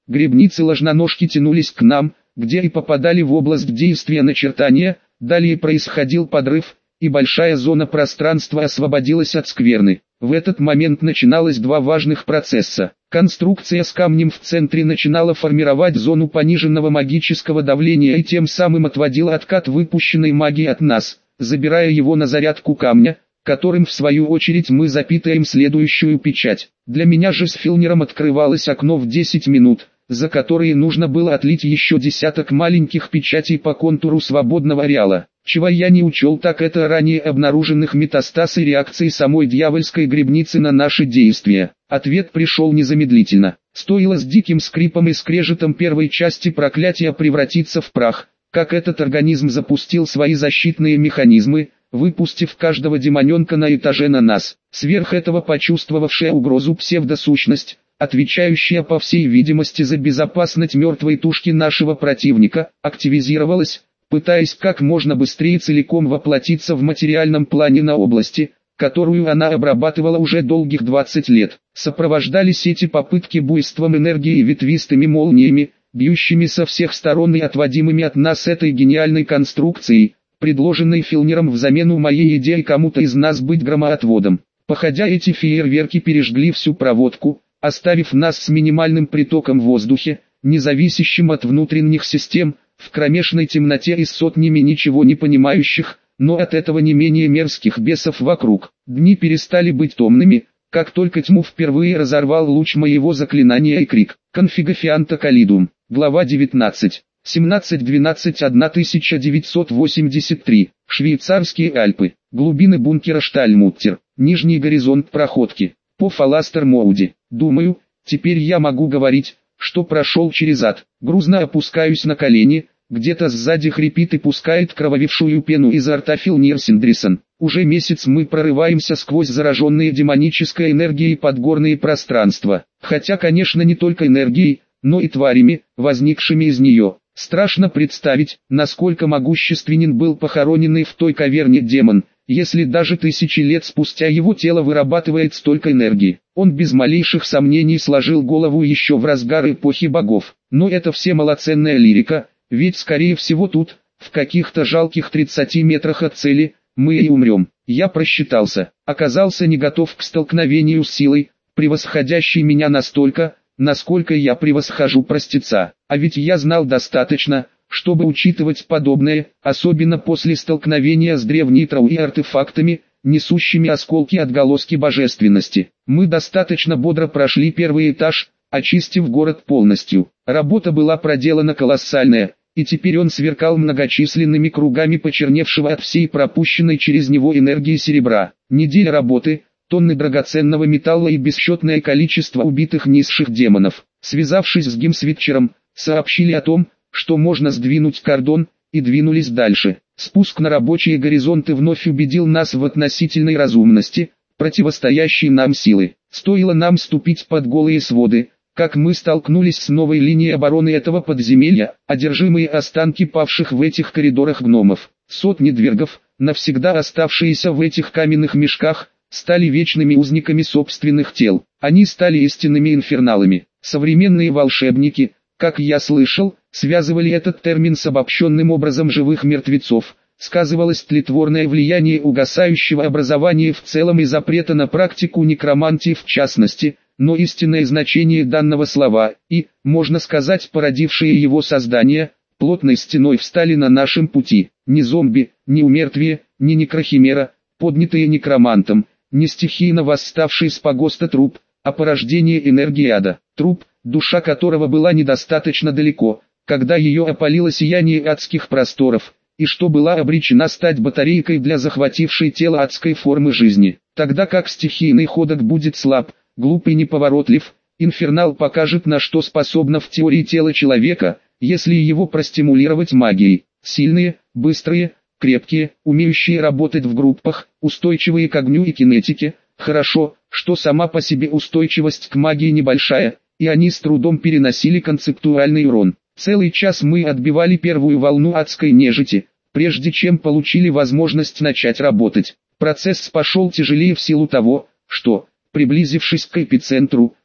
Гребницы ложноножки тянулись к нам, где и попадали в область действия начертания, далее происходил подрыв, и большая зона пространства освободилась от скверны. В этот момент начиналось два важных процесса. Конструкция с камнем в центре начинала формировать зону пониженного магического давления и тем самым отводила откат выпущенной магии от нас, забирая его на зарядку камня, которым в свою очередь мы запитаем следующую печать. Для меня же с Филнером открывалось окно в десять минут, за которые нужно было отлить еще десяток маленьких печатей по контуру свободного ареала. Чего я не учел, так это ранее обнаруженных метастаз и реакций самой дьявольской гребницы на наши действия. Ответ пришел незамедлительно. Стоило с диким скрипом и скрежетом первой части проклятия превратиться в прах, как этот организм запустил свои защитные механизмы, выпустив каждого демоненка на этаже на нас. Сверх этого почувствовавшая угрозу псевдосущность, отвечающая по всей видимости за безопасность мертвой тушки нашего противника, активизировалась, пытаясь как можно быстрее целиком воплотиться в материальном плане на области, которую она обрабатывала уже долгих двадцать лет. Сопровождались эти попытки буйством энергии и ветвистыми молниями, бьющими со всех сторон и отводимыми от нас этой гениальной конструкцией, предложенной Филнером взамен моей идеи кому-то из нас быть громоотводом. Походя, эти фейерверки пережгли всю проводку, оставив нас с минимальным притоком в воздухе, независящим от внутренних систем, в кромешной темноте и с сотнями ничего не понимающих, но от этого не менее мерзких бесов вокруг. Дни перестали быть томными, как только тьму впервые разорвал луч моего заклинания и крик. Конфигафианта Калидум. Глава девятнадцать. семнадцать двенадцать тысяча девятьсот восемьдесят три. Швейцарские Альпы. Глубины бункера Штальмуттер. Нижний горизонт проходки. По Фаластер Моуди. Думаю, теперь я могу говорить, что прошел через ад. Грузно опускаюсь на колени, где-то сзади хрипит и пускает кровавившую пену изо рта Филнир Синдрисон. Уже месяц мы прорываемся сквозь зараженные демонической энергией подгорные пространства. Хотя, конечно, не только энергией, но и тварями, возникшими из нее. Страшно представить, насколько могущественен был похороненный в той каверне демон, если даже тысячи лет спустя его тело вырабатывает столько энергии. Он без малейших сомнений сложил голову еще в разгар эпохи богов. Но это все малоценная лирика, ведь скорее всего тут, в каких-то жалких тридцати метрах от цели, мы и умрем. Я просчитался, оказался не готов к столкновению с силой, превосходящей меня настолько, насколько я превосхожу простеца. А ведь я знал достаточно, чтобы учитывать подобное, особенно после столкновения с древней Трау и артефактами, несущими осколки отголоски божественности. Мы достаточно бодро прошли первый этаж, очистив город полностью. Работа была проделана колоссальная, и теперь он сверкал многочисленными кругами почерневшего от всей пропущенной через него энергии серебра. Неделя работы, тонны драгоценного металла и бесчетное количество убитых низших демонов. Связавшись с Гимсвитчером, сообщили о том, что можно сдвинуть кордон, и двинулись дальше. Спуск на рабочие горизонты вновь убедил нас в относительной разумности, противостоящей нам силы. Стоило нам ступить под голые своды, как мы столкнулись с новой линией обороны этого подземелья, одержимые останки павших в этих коридорах гномов. Сотни двергов, навсегда оставшиеся в этих каменных мешках, стали вечными узниками собственных тел. Они стали истинными инферналами. Современные волшебники, как я слышал, связывали этот термин с обобщенным образом живых мертвецов. Сказывалось тлетворное влияние угасающего образования в целом и запрета на практику некромантии в частности, но истинное значение данного слова и, можно сказать, породившие его создание, плотной стеной встали на нашем пути. Ни зомби, ни умертвие, ни некрохимера, поднятые некромантом, не стихийно восставший с погоста труп, а порождение энергии ада. Труп, душа которого была недостаточно далеко, когда ее опалило сияние адских просторов, и что была обречена стать батарейкой для захватившей тело адской формы жизни. Тогда как стихийный ходок будет слаб, глуп и неповоротлив, инфернал покажет, на что способно в теории тело человека, если его простимулировать магией. Сильные, быстрые, крепкие, умеющие работать в группах, устойчивые к огню и кинетике. Хорошо, что сама по себе устойчивость к магии небольшая, и они с трудом переносили концептуальный урон. Целый час мы отбивали первую волну адской нежити, прежде чем получили возможность начать работать. Процесс пошел тяжелее в силу того, что, приблизившись к эпицентру,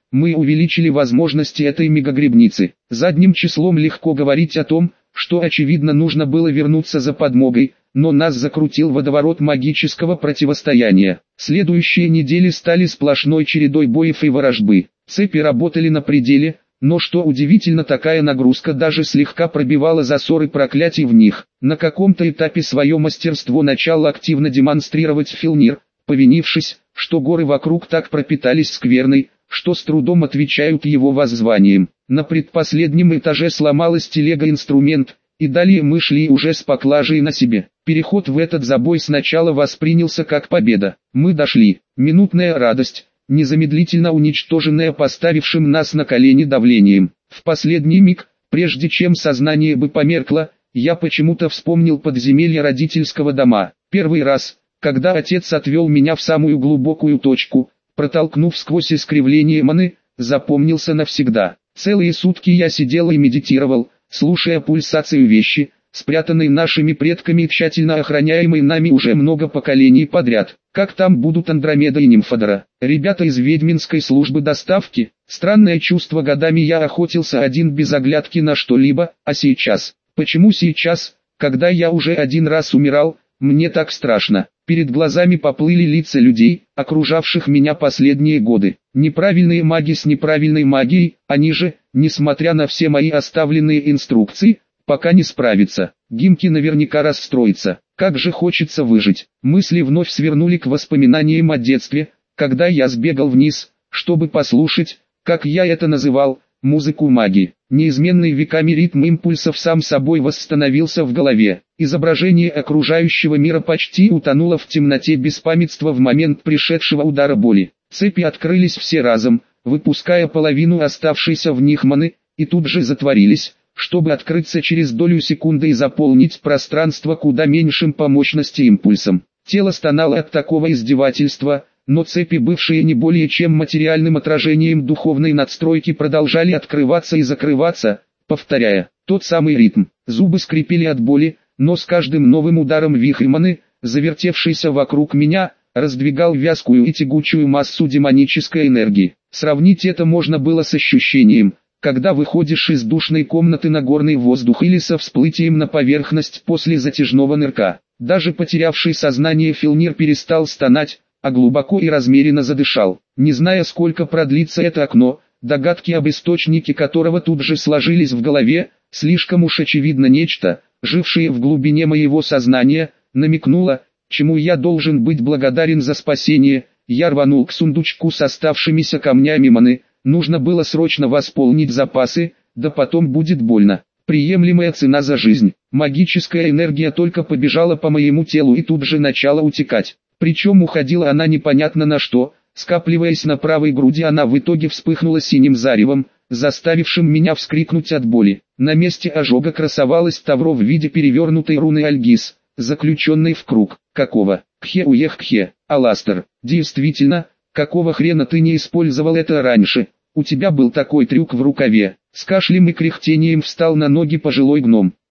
Мы увеличили возможности этой мегагребницы. Задним числом легко говорить о том, что очевидно нужно было вернуться за подмогой, но нас закрутил водоворот магического противостояния. Следующие недели стали сплошной чередой боев и ворожбы. Цепи работали на пределе, но что удивительно, такая нагрузка даже слегка пробивала засоры проклятий в них. На каком-то этапе свое мастерство начал активно демонстрировать Филнир, повинившись, что горы вокруг так пропитались скверной, что с трудом отвечают его воззваниям. На предпоследнем этаже сломалась телега-инструмент, и далее мы шли уже с поклажей на себе. Переход в этот забой сначала воспринялся как победа. Мы дошли. Минутная радость, незамедлительно уничтоженная поставившим нас на колени давлением. В последний миг, прежде чем сознание бы померкло, я почему-то вспомнил подземелье родительского дома. Первый раз, когда отец отвел меня в самую глубокую точку, протолкнув сквозь искривление маны, запомнился навсегда. Целые сутки я сидел и медитировал, слушая пульсацию вещи, спрятанной нашими предками и тщательно охраняемой нами уже много поколений подряд. Как там будут Андромеда и Нимфодора? Ребята из ведьминской службы доставки? Странное чувство, годами я охотился один без оглядки на что-либо, а сейчас? Почему сейчас, когда я уже один раз умирал, мне так страшно? Перед глазами поплыли лица людей, окружавших меня последние годы. Неправильные маги с неправильной магией, они же, несмотря на все мои оставленные инструкции, пока не справятся. Гимки наверняка расстроится. Как же хочется выжить. Мысли вновь свернули к воспоминаниям о детстве, когда я сбегал вниз, чтобы послушать, как я это называл, музыку магии. Неизменный веками ритм импульсов сам собой восстановился в голове. Изображение окружающего мира почти утонуло в темноте беспамятства в момент пришедшего удара боли. Цепи открылись все разом, выпуская половину оставшейся в них маны, и тут же затворились, чтобы открыться через долю секунды и заполнить пространство куда меньшим по мощности импульсом. Тело стонало от такого издевательства, но цепи, бывшие не более чем материальным отражением духовной надстройки, продолжали открываться и закрываться, повторяя тот самый ритм. Зубы скрипели от боли, но с каждым новым ударом вихрь маны, завертевшийся вокруг меня, раздвигал вязкую и тягучую массу демонической энергии. Сравнить это можно было с ощущением, когда выходишь из душной комнаты на горный воздух или со всплытием на поверхность после затяжного нырка. Даже потерявший сознание Филнир перестал стонать, а глубоко и размеренно задышал. Не зная, сколько продлится это окно, догадки об источнике которого тут же сложились в голове, слишком уж очевидно нечто, жившее в глубине моего сознания, намекнуло, чему я должен быть благодарен за спасение. Я рванул к сундучку с оставшимися камнями маны, нужно было срочно восполнить запасы, да потом будет больно. Приемлемая цена за жизнь. Магическая энергия только побежала по моему телу и тут же начала утекать. Причем уходила она непонятно на что, скапливаясь на правой груди, она в итоге вспыхнула синим заревом, заставившим меня вскрикнуть от боли. На месте ожога красовалась тавро в виде перевернутой руны Альгиз, заключенной в круг. Какого? Кхе уех кхе, Аластер. Действительно, какого хрена ты не использовал это раньше? У тебя был такой трюк в рукаве. С кашлем и кряхтением встал на ноги пожилой гном.